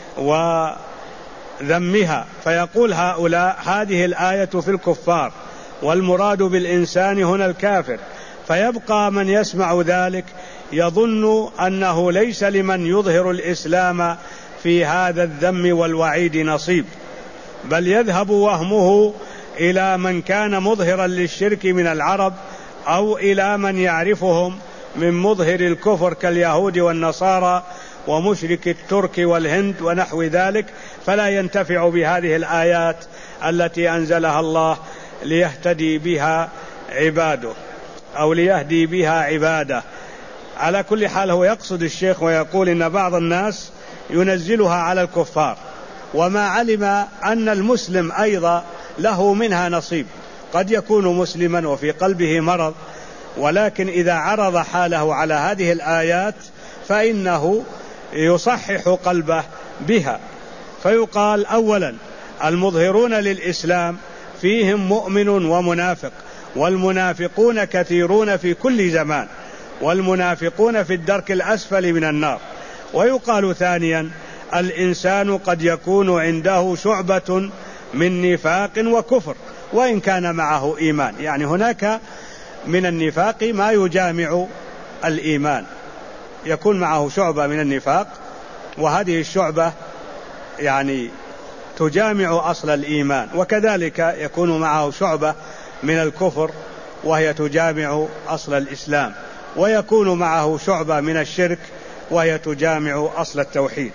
وذمها. فيقول هؤلاء هذه الآية في الكفار والمراد بالإنسان هنا الكافر، فيبقى من يسمع ذلك يظن أنه ليس لمن يظهر الإسلام في هذا الذم والوعيد نصيب، بل يذهب وهمه إلى من كان مظهرا للشرك من العرب أو إلى من يعرفهم من مظهر الكفر كاليهود والنصارى ومشرك الترك والهند ونحو ذلك، فلا ينتفع بهذه الآيات التي أنزلها الله ليهتدي بها عباده أو ليهدي بها عباده. على كل حال هو يقصد الشيخ ويقول إن بعض الناس ينزلها على الكفار، وما علم أن المسلم أيضا له منها نصيب، قد يكون مسلما وفي قلبه مرض، ولكن إذا عرض حاله على هذه الآيات فإنه يصحح قلبه بها. فيقال أولا المظهرون للإسلام فيهم مؤمن ومنافق، والمنافقون كثيرون في كل زمان، والمنافقون في الدرك الأسفل من النار. ويقال ثانيا الإنسان قد يكون عنده شعبة من نفاق وكفر وإن كان معه إيمان، يعني هناك من النفاق ما يجامع الإيمان، يكون معه شعبة من النفاق وهذه الشعبة يعني تجامع أصل الإيمان، وكذلك يكون معه شعبة من الكفر وهي تجامع أصل الإسلام، ويكون معه شعبة من الشرك وهي تجامع أصل التوحيد.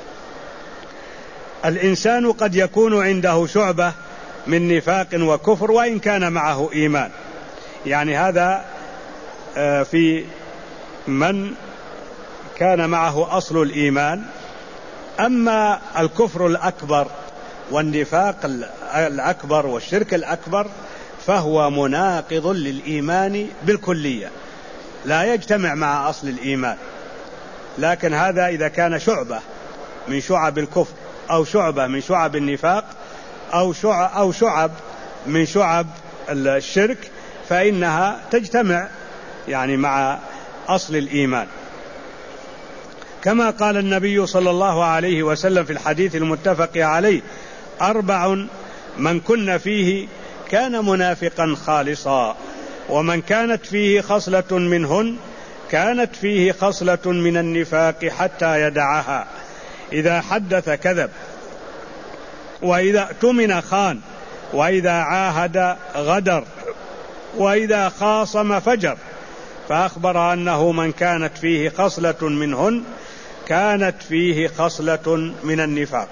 الإنسان قد يكون عنده شعبة من نفاق وكفر وإن كان معه إيمان، يعني هذا في من كان معه أصل الإيمان. أما الكفر الأكبر والنفاق الأكبر والشرك الأكبر فهو مناقض للإيمان بالكلية، لا يجتمع مع أصل الإيمان. لكن هذا إذا كان شعبة من شعب الكفر أو شعبة من شعب النفاق أو شعب من شعب الشرك فإنها تجتمع يعني مع أصل الإيمان. كما قال النبي صلى الله عليه وسلم في الحديث المتفق عليه: 4 من كن فيه كان منافقا خالصا، ومن كانت فيه خصلة منهن كانت فيه خصلة من النفاق حتى يدعها: إذا حدث كذب، وإذا اؤتمن خان، وإذا عاهد غدر، وإذا خاصم فجر. فأخبر أنه من كانت فيه خصلة منهن كانت فيه خصلة من النفاق.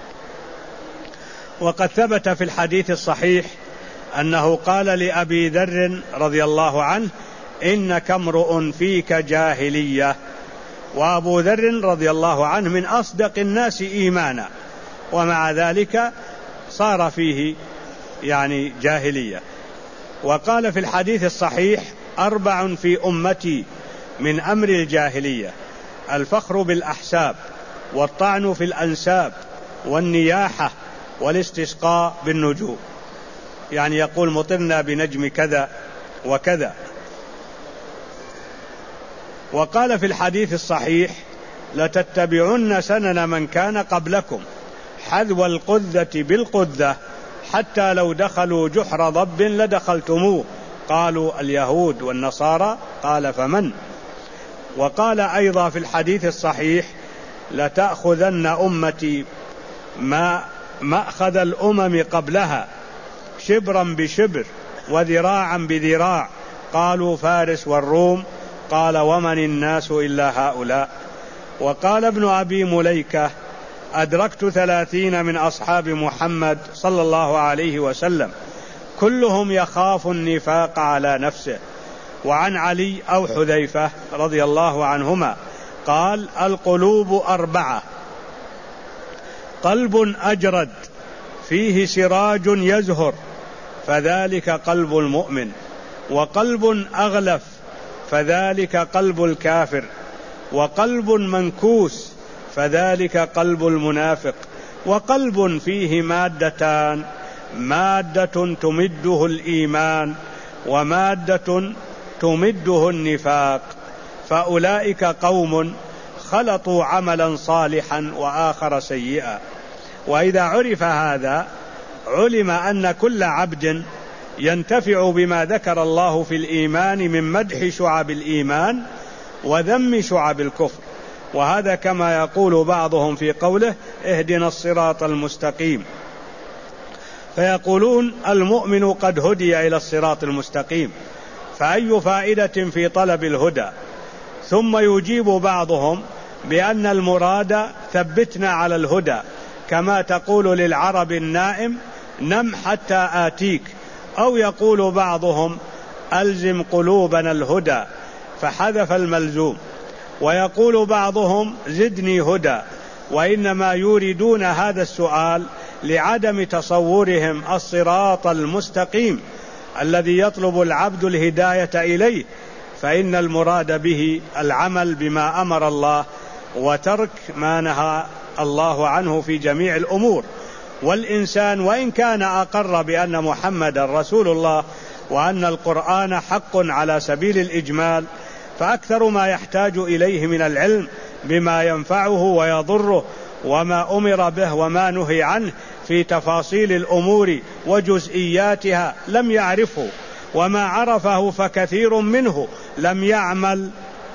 وقد ثبت في الحديث الصحيح أنه قال لأبي ذر رضي الله عنه: إنك امرؤ فيك جاهلية. وأبو ذر رضي الله عنه من أصدق الناس إيمانا، ومع ذلك صار فيه يعني جاهلية. وقال في الحديث الصحيح: 4 في أمتي من أمر الجاهلية: الفخر بالأحساب، والطعن في الأنساب، والنياحة، والاستسقاء بالنجوم. يعني يقول: مطرنا بنجم كذا وكذا. وقال في الحديث الصحيح: لتتبعن سنن من كان قبلكم حذو القذة بالقذة، حتى لو دخلوا جحر ضب لدخلتموه. قالوا: اليهود والنصارى. قال: فمن؟ وقال أيضا في الحديث الصحيح: لتأخذن أمتي ما مأخذ الأمم قبلها شبرا بشبر وذراعا بذراع. قالوا: فارس والروم. قال: ومن الناس إلا هؤلاء. وقال ابن أبي مليكة: أدركت 30 من أصحاب محمد صلى الله عليه وسلم كلهم يخاف النفاق على نفسه. وعن علي أو حذيفة رضي الله عنهما قال: القلوب 4: قلب أجرد فيه سراج يزهر فذلك قلب المؤمن، وقلب أغلف فذلك قلب الكافر، وقلب منكوس فذلك قلب المنافق، وقلب فيه مادتان: مادة تمده الإيمان، ومادة تمده النفاق. فأولئك قوم خلطوا عملا صالحا وآخر سيئا. وإذا عرف هذا علم أن كل عبد ينتفع بما ذكر الله في الإيمان من مدح شعب الإيمان وذم شعب الكفر. وهذا كما يقول بعضهم في قوله: اهدنا الصراط المستقيم، فيقولون المؤمن قد هدي إلى الصراط المستقيم، فأي فائدة في طلب الهدى؟ ثم يجيب بعضهم بأن المراد ثبتنا على الهدى، كما تقول للعرب النائم: نم حتى آتيك. أو يقول بعضهم: ألزم قلوبنا الهدى، فحذف الملزوم. ويقول بعضهم: زدني هدى. وإنما يوردون هذا السؤال لعدم تصورهم الصراط المستقيم الذي يطلب العبد الهداية إليه، فإن المراد به العمل بما أمر الله وترك ما نهى الله عنه في جميع الأمور. والإنسان وإن كان أقر بأن محمد رسول الله وأن القرآن حق على سبيل الإجمال، فأكثر ما يحتاج إليه من العلم بما ينفعه ويضره وما أمر به وما نهي عنه في تفاصيل الأمور وجزئياتها لم يعرفه، وما عرفه فكثير منه لم يعمل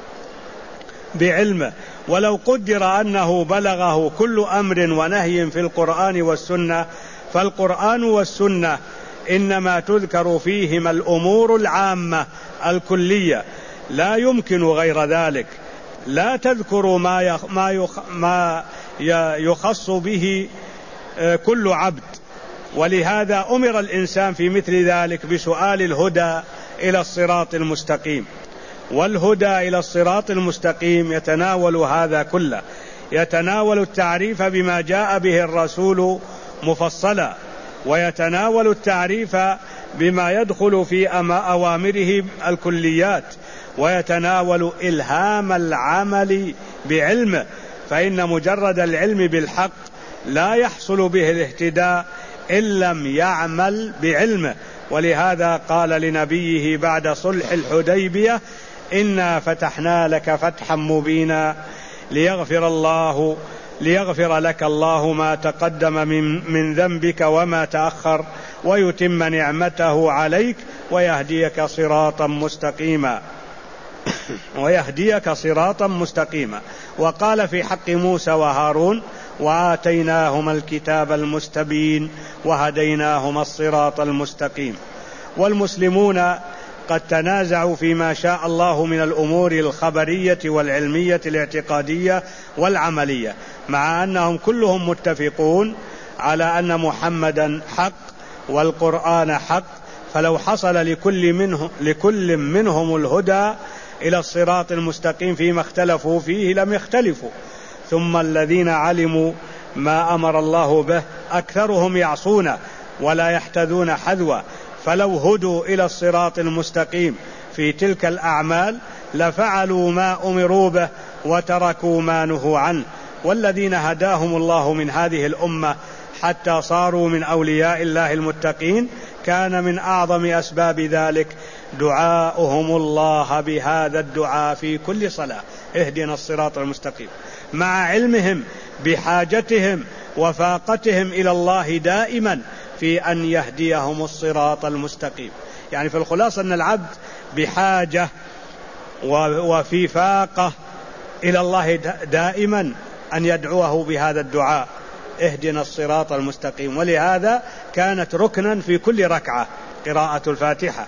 بعلمه. ولو قدر أنه بلغه كل أمر ونهي في القرآن والسنة، فالقرآن والسنة إنما تذكر فيهما الأمور العامة الكلية، لا يمكن غير ذلك. لا تذكر ما يخص به كل عبد. ولهذا أمر الإنسان في مثل ذلك بسؤال الهدى إلى الصراط المستقيم. والهدى إلى الصراط المستقيم يتناول هذا كله، يتناول التعريف بما جاء به الرسول مفصلا، ويتناول التعريف بما يدخل في أوامره الكليات، ويتناول إلهام العمل بعلمه، فإن مجرد العلم بالحق لا يحصل به الاهتداء إن لم يعمل بعلمه. ولهذا قال لنبيه بعد صلح الحديبية: إنا فتحنا لك فتحا مبينا ليغفر لك الله ما تقدم من ذنبك وما تأخر ويتم نعمته عليك ويهديك صراطا مستقيما. وقال في حق موسى وهارون: وآتيناهما الكتاب المستبين وهديناهما الصراط المستقيم. والمسلمون قد تنازعوا فيما شاء الله من الأمور الخبرية والعلمية الاعتقادية والعملية، مع أنهم كلهم متفقون على أن محمدا حق والقرآن حق، فلو حصل لكل منهم الهدى إلى الصراط المستقيم فيما اختلفوا فيه لم يختلفوا. ثم الذين علموا ما أمر الله به أكثرهم يعصون ولا يحتذون حذوا، فلو هدوا إلى الصراط المستقيم في تلك الأعمال لفعلوا ما أمروا به وتركوا ما نهوا عنه. والذين هداهم الله من هذه الأمة حتى صاروا من أولياء الله المتقين كان من أعظم أسباب ذلك دعاؤهم الله بهذا الدعاء في كل صلاة: اهدنا الصراط المستقيم، مع علمهم بحاجتهم وفاقتهم إلى الله دائما في أن يهديهم الصراط المستقيم. يعني في الخلاصة أن العبد بحاجة وفي فاقة إلى الله دائما أن يدعوه بهذا الدعاء: اهدنا الصراط المستقيم. ولهذا كانت ركنا في كل ركعة قراءة الفاتحة.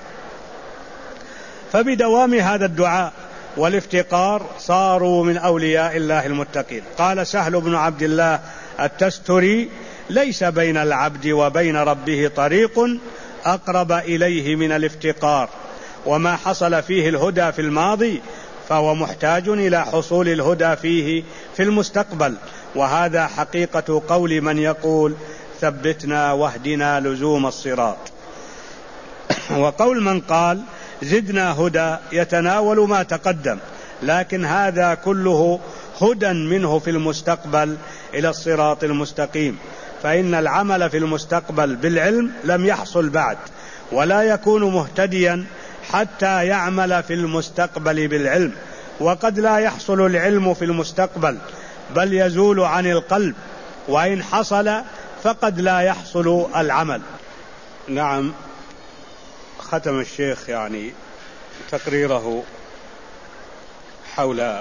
فبدوام هذا الدعاء والافتقار صاروا من أولياء الله المتقين. قال سهل بن عبد الله التستري: ليس بين العبد وبين ربه طريق أقرب إليه من الافتقار، وما حصل فيه الهدى في الماضي فهو محتاج إلى حصول الهدى فيه في المستقبل. وهذا حقيقة قول من يقول: ثبتنا واهدنا لزوم الصراط. وقول من قال: زدنا هدى يتناول ما تقدم، لكن هذا كله هدى منه في المستقبل إلى الصراط المستقيم، فإن العمل في المستقبل بالعلم لم يحصل بعد، ولا يكون مهتديا حتى يعمل في المستقبل بالعلم. وقد لا يحصل العلم في المستقبل بل يزول عن القلب، وإن حصل فقد لا يحصل العمل. نعم، ختم الشيخ يعني تقريره حول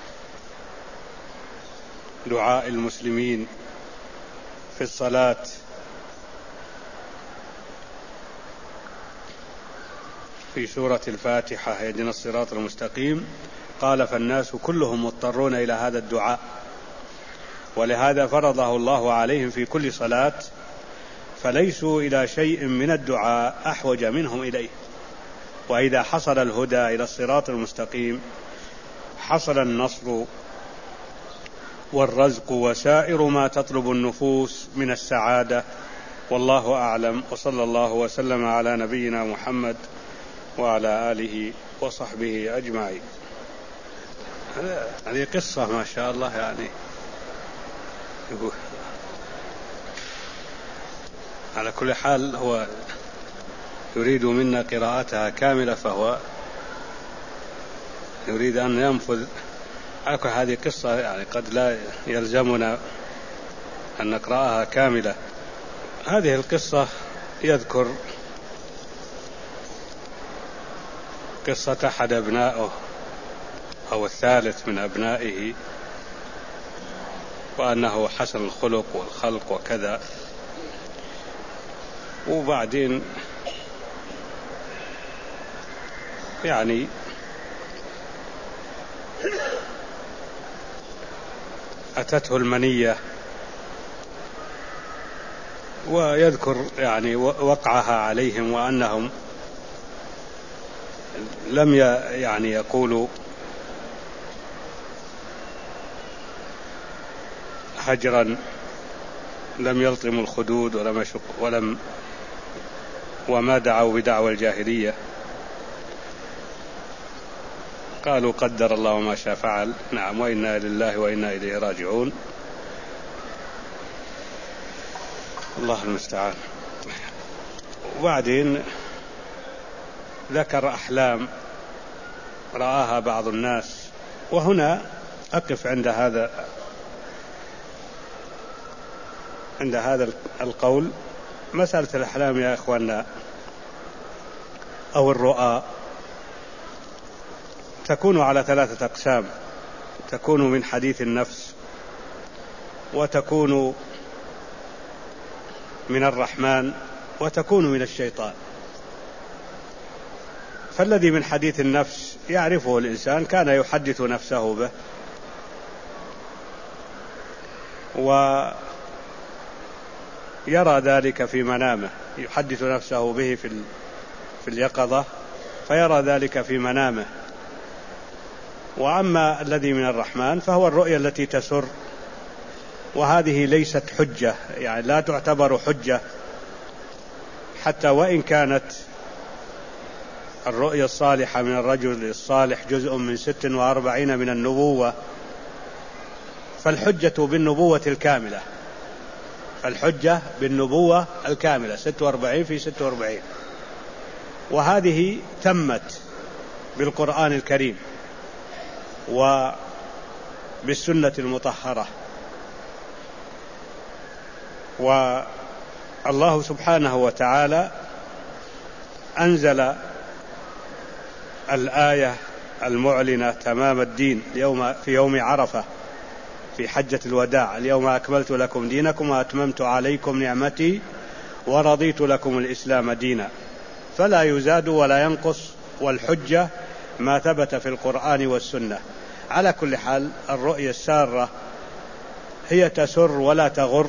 دعاء المسلمين في الصلاة في سورة الفاتحة: اهدنا الصراط المستقيم. قال: فالناس كلهم مضطرون إلى هذا الدعاء، ولهذا فرضه الله عليهم في كل صلاة، فليسوا إلى شيء من الدعاء أحوج منهم إليه. وإذا حصل الهدى إلى الصراط المستقيم حصل النصر والرزق وسائر ما تطلب النفوس من السعادة. والله أعلم، وصلى الله وسلم على نبينا محمد وعلى آله وصحبه أجمعين. هذه قصة ما شاء الله، يعني على كل حال هو يريد منا قراءتها كاملة، فهو يريد أن ينفذ. هذه قصة يعني قد لا يلزمنا أن نقرأها كاملة. هذه القصة يذكر قصة أحد أبنائه أو الثالث من أبنائه، وأنه حسن الخلق والخلق وكذا. وبعدين يعني أتته المنية، ويذكر يعني وقعها عليهم، وأنهم لم يعني يقولوا هجرا، لم يلطموا الخدود ولم وما دعوا بدعوى الجاهلية، قالوا قدر الله وما شاء فعل. نعم، وإنا لله وإنا إليه راجعون. الله المستعان. وبعدين ذكر أحلام رآها بعض الناس، وهنا أقف عند هذا القول. مسألة الأحلام يا إخواننا أو الرؤى تكون على 3 أقسام: تكون من حديث النفس، وتكون من الرحمن، وتكون من الشيطان. فالذي من حديث النفس يعرفه الإنسان، كان يحدث نفسه به ويرى ذلك في منامه، يحدث نفسه به في اليقظة، فيرى ذلك في منامه. وأما الذي من الرحمن فهو الرؤيا التي تسر، وهذه ليست حجة، يعني لا تعتبر حجة، حتى وإن كانت الرؤيا الصالحة من الرجل الصالح جزء من 46 من النبوة، فالحجة بالنبوة الكاملة، الحجة بالنبوة الكاملة 46 في 46، وهذه تمت بالقرآن الكريم وبالسنة المطهرة. والله سبحانه وتعالى أنزل الآية المعلنة تمام الدين في يوم عرفة في حجة الوداع: اليوم أكملت لكم دينكم وأتممت عليكم نعمتي ورضيت لكم الإسلام دينا. فلا يزاد ولا ينقص، والحجة ما ثبت في القرآن والسنة. على كل حال الرؤيا السارة هي تسر ولا تغر،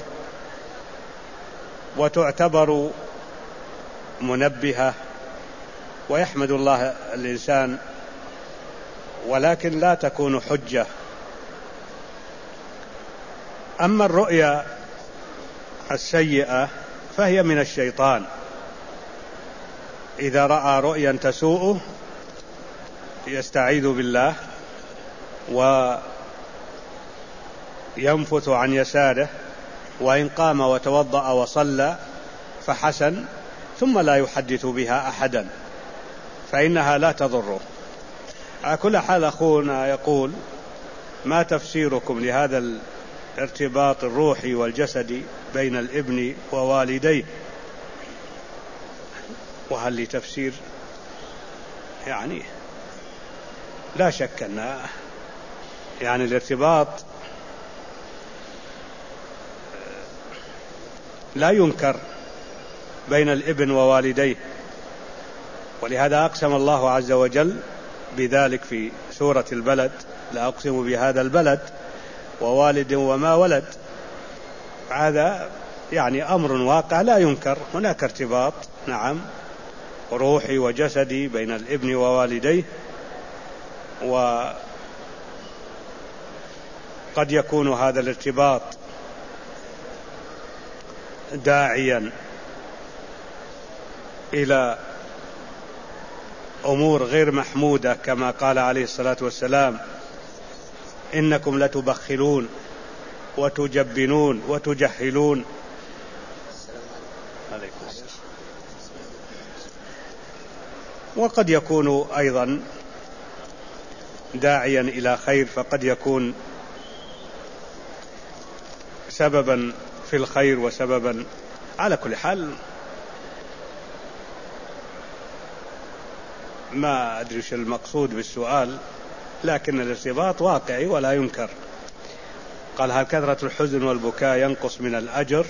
وتعتبر منبهة، ويحمد الله الإنسان، ولكن لا تكون حجة. أما الرؤيا السيئة فهي من الشيطان، إذا رأى رؤيا تسوءه يستعيذ بالله وينفث عن يساره، وإن قام وتوضأ وصلى فحسن، ثم لا يحدث بها أحدا فإنها لا تضره. على كل حال أخونا يقول: ما تفسيركم لهذا الارتباط الروحي والجسدي بين الابن ووالديه؟ وهل لي تفسير؟ يعني لا شك أن يعني الارتباط لا ينكر بين الابن ووالديه، ولهذا أقسم الله عز وجل بذلك في سورة البلد: لا أقسم بهذا البلد ووالد وما ولد. هذا يعني أمر واقع لا ينكر، هناك ارتباط نعم روحي وجسدي بين الابن ووالديه، وقد يكون هذا الارتباط داعيا إلى أمور غير محمودة، كما قال عليه الصلاة والسلام: إنكم لتبخلون وتجبنون وتجهلون. وقد يكون أيضا داعيا إلى خير، فقد يكون سببا في الخير وسببا. على كل حال ما أدري ايش المقصود بالسؤال، لكن الارتباط واقعي ولا ينكر. قال: هل كثرة الحزن والبكاء ينقص من الأجر؟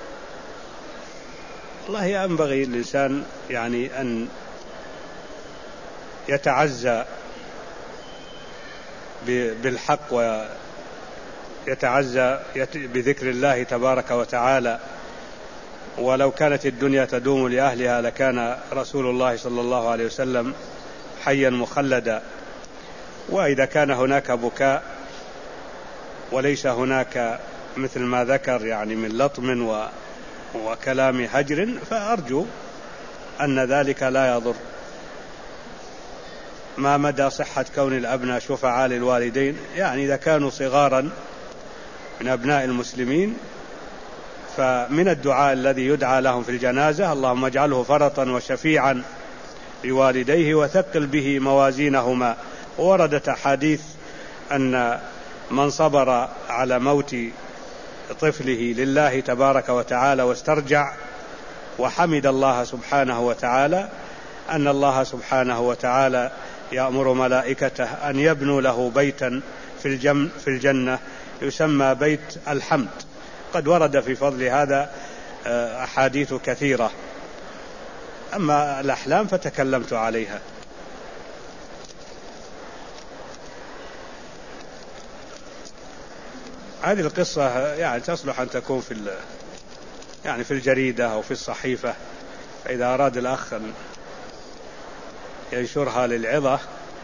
والله ينبغي الإنسان يعني أن يتعزى بالحق ويتعزى بذكر الله تبارك وتعالى. ولو كانت الدنيا تدوم لأهلها لكان رسول الله صلى الله عليه وسلم حيا مخلدا. وإذا كان هناك بكاء وليس هناك مثل ما ذكر يعني من لطم وكلام هجر، فأرجو أن ذلك لا يضر. ما مدى صحة كون الأبناء شفعاء للوالدين؟ يعني إذا كانوا صغارا من أبناء المسلمين فمن الدعاء الذي يدعى لهم في الجنازة: اللهم اجعله فرطا وشفيعا لوالديه وثقل به موازينهما. ووردت أحاديث أن من صبر على موت طفله لله تبارك وتعالى واسترجع وحمد الله سبحانه وتعالى أن الله سبحانه وتعالى يأمر ملائكته أن يبنوا له بيتا في الجنة يسمى بيت الحمد. قد ورد في فضل هذا أحاديث كثيرة. أما الأحلام فتكلمت عليها. هذه القصة يعني تصلح أن تكون في الجريدة أو في الصحيفة، فإذا أراد الأخ أن ينشرها للعظة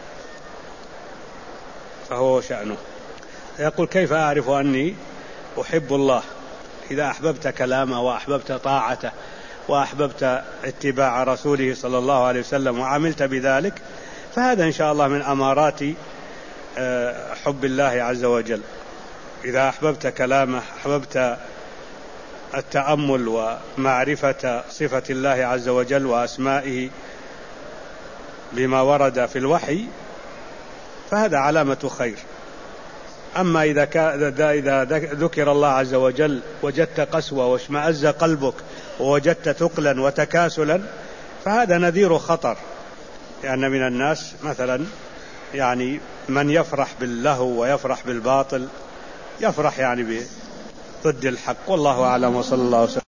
فهو شأنه. يقول: كيف أعرف أني أحب الله؟ إذا أحببت كلامه وأحببت طاعته وأحببت اتباع رسوله صلى الله عليه وسلم وعملت بذلك، فهذا إن شاء الله من أمارات حب الله عز وجل. إذا أحببت كلامه، أحببت التأمل ومعرفة صفة الله عز وجل وأسمائه بما ورد في الوحي، فهذا علامة خير. أما إذا ذكر الله عز وجل وجدت قسوة واشمأز قلبك ووجدت ثقلا وتكاسلا، فهذا نذير خطر. لأن من الناس مثلا يعني من يفرح باللهو ويفرح بالباطل، يفرح يعني ضد الحق. والله أعلم، وصلى الله وسلم.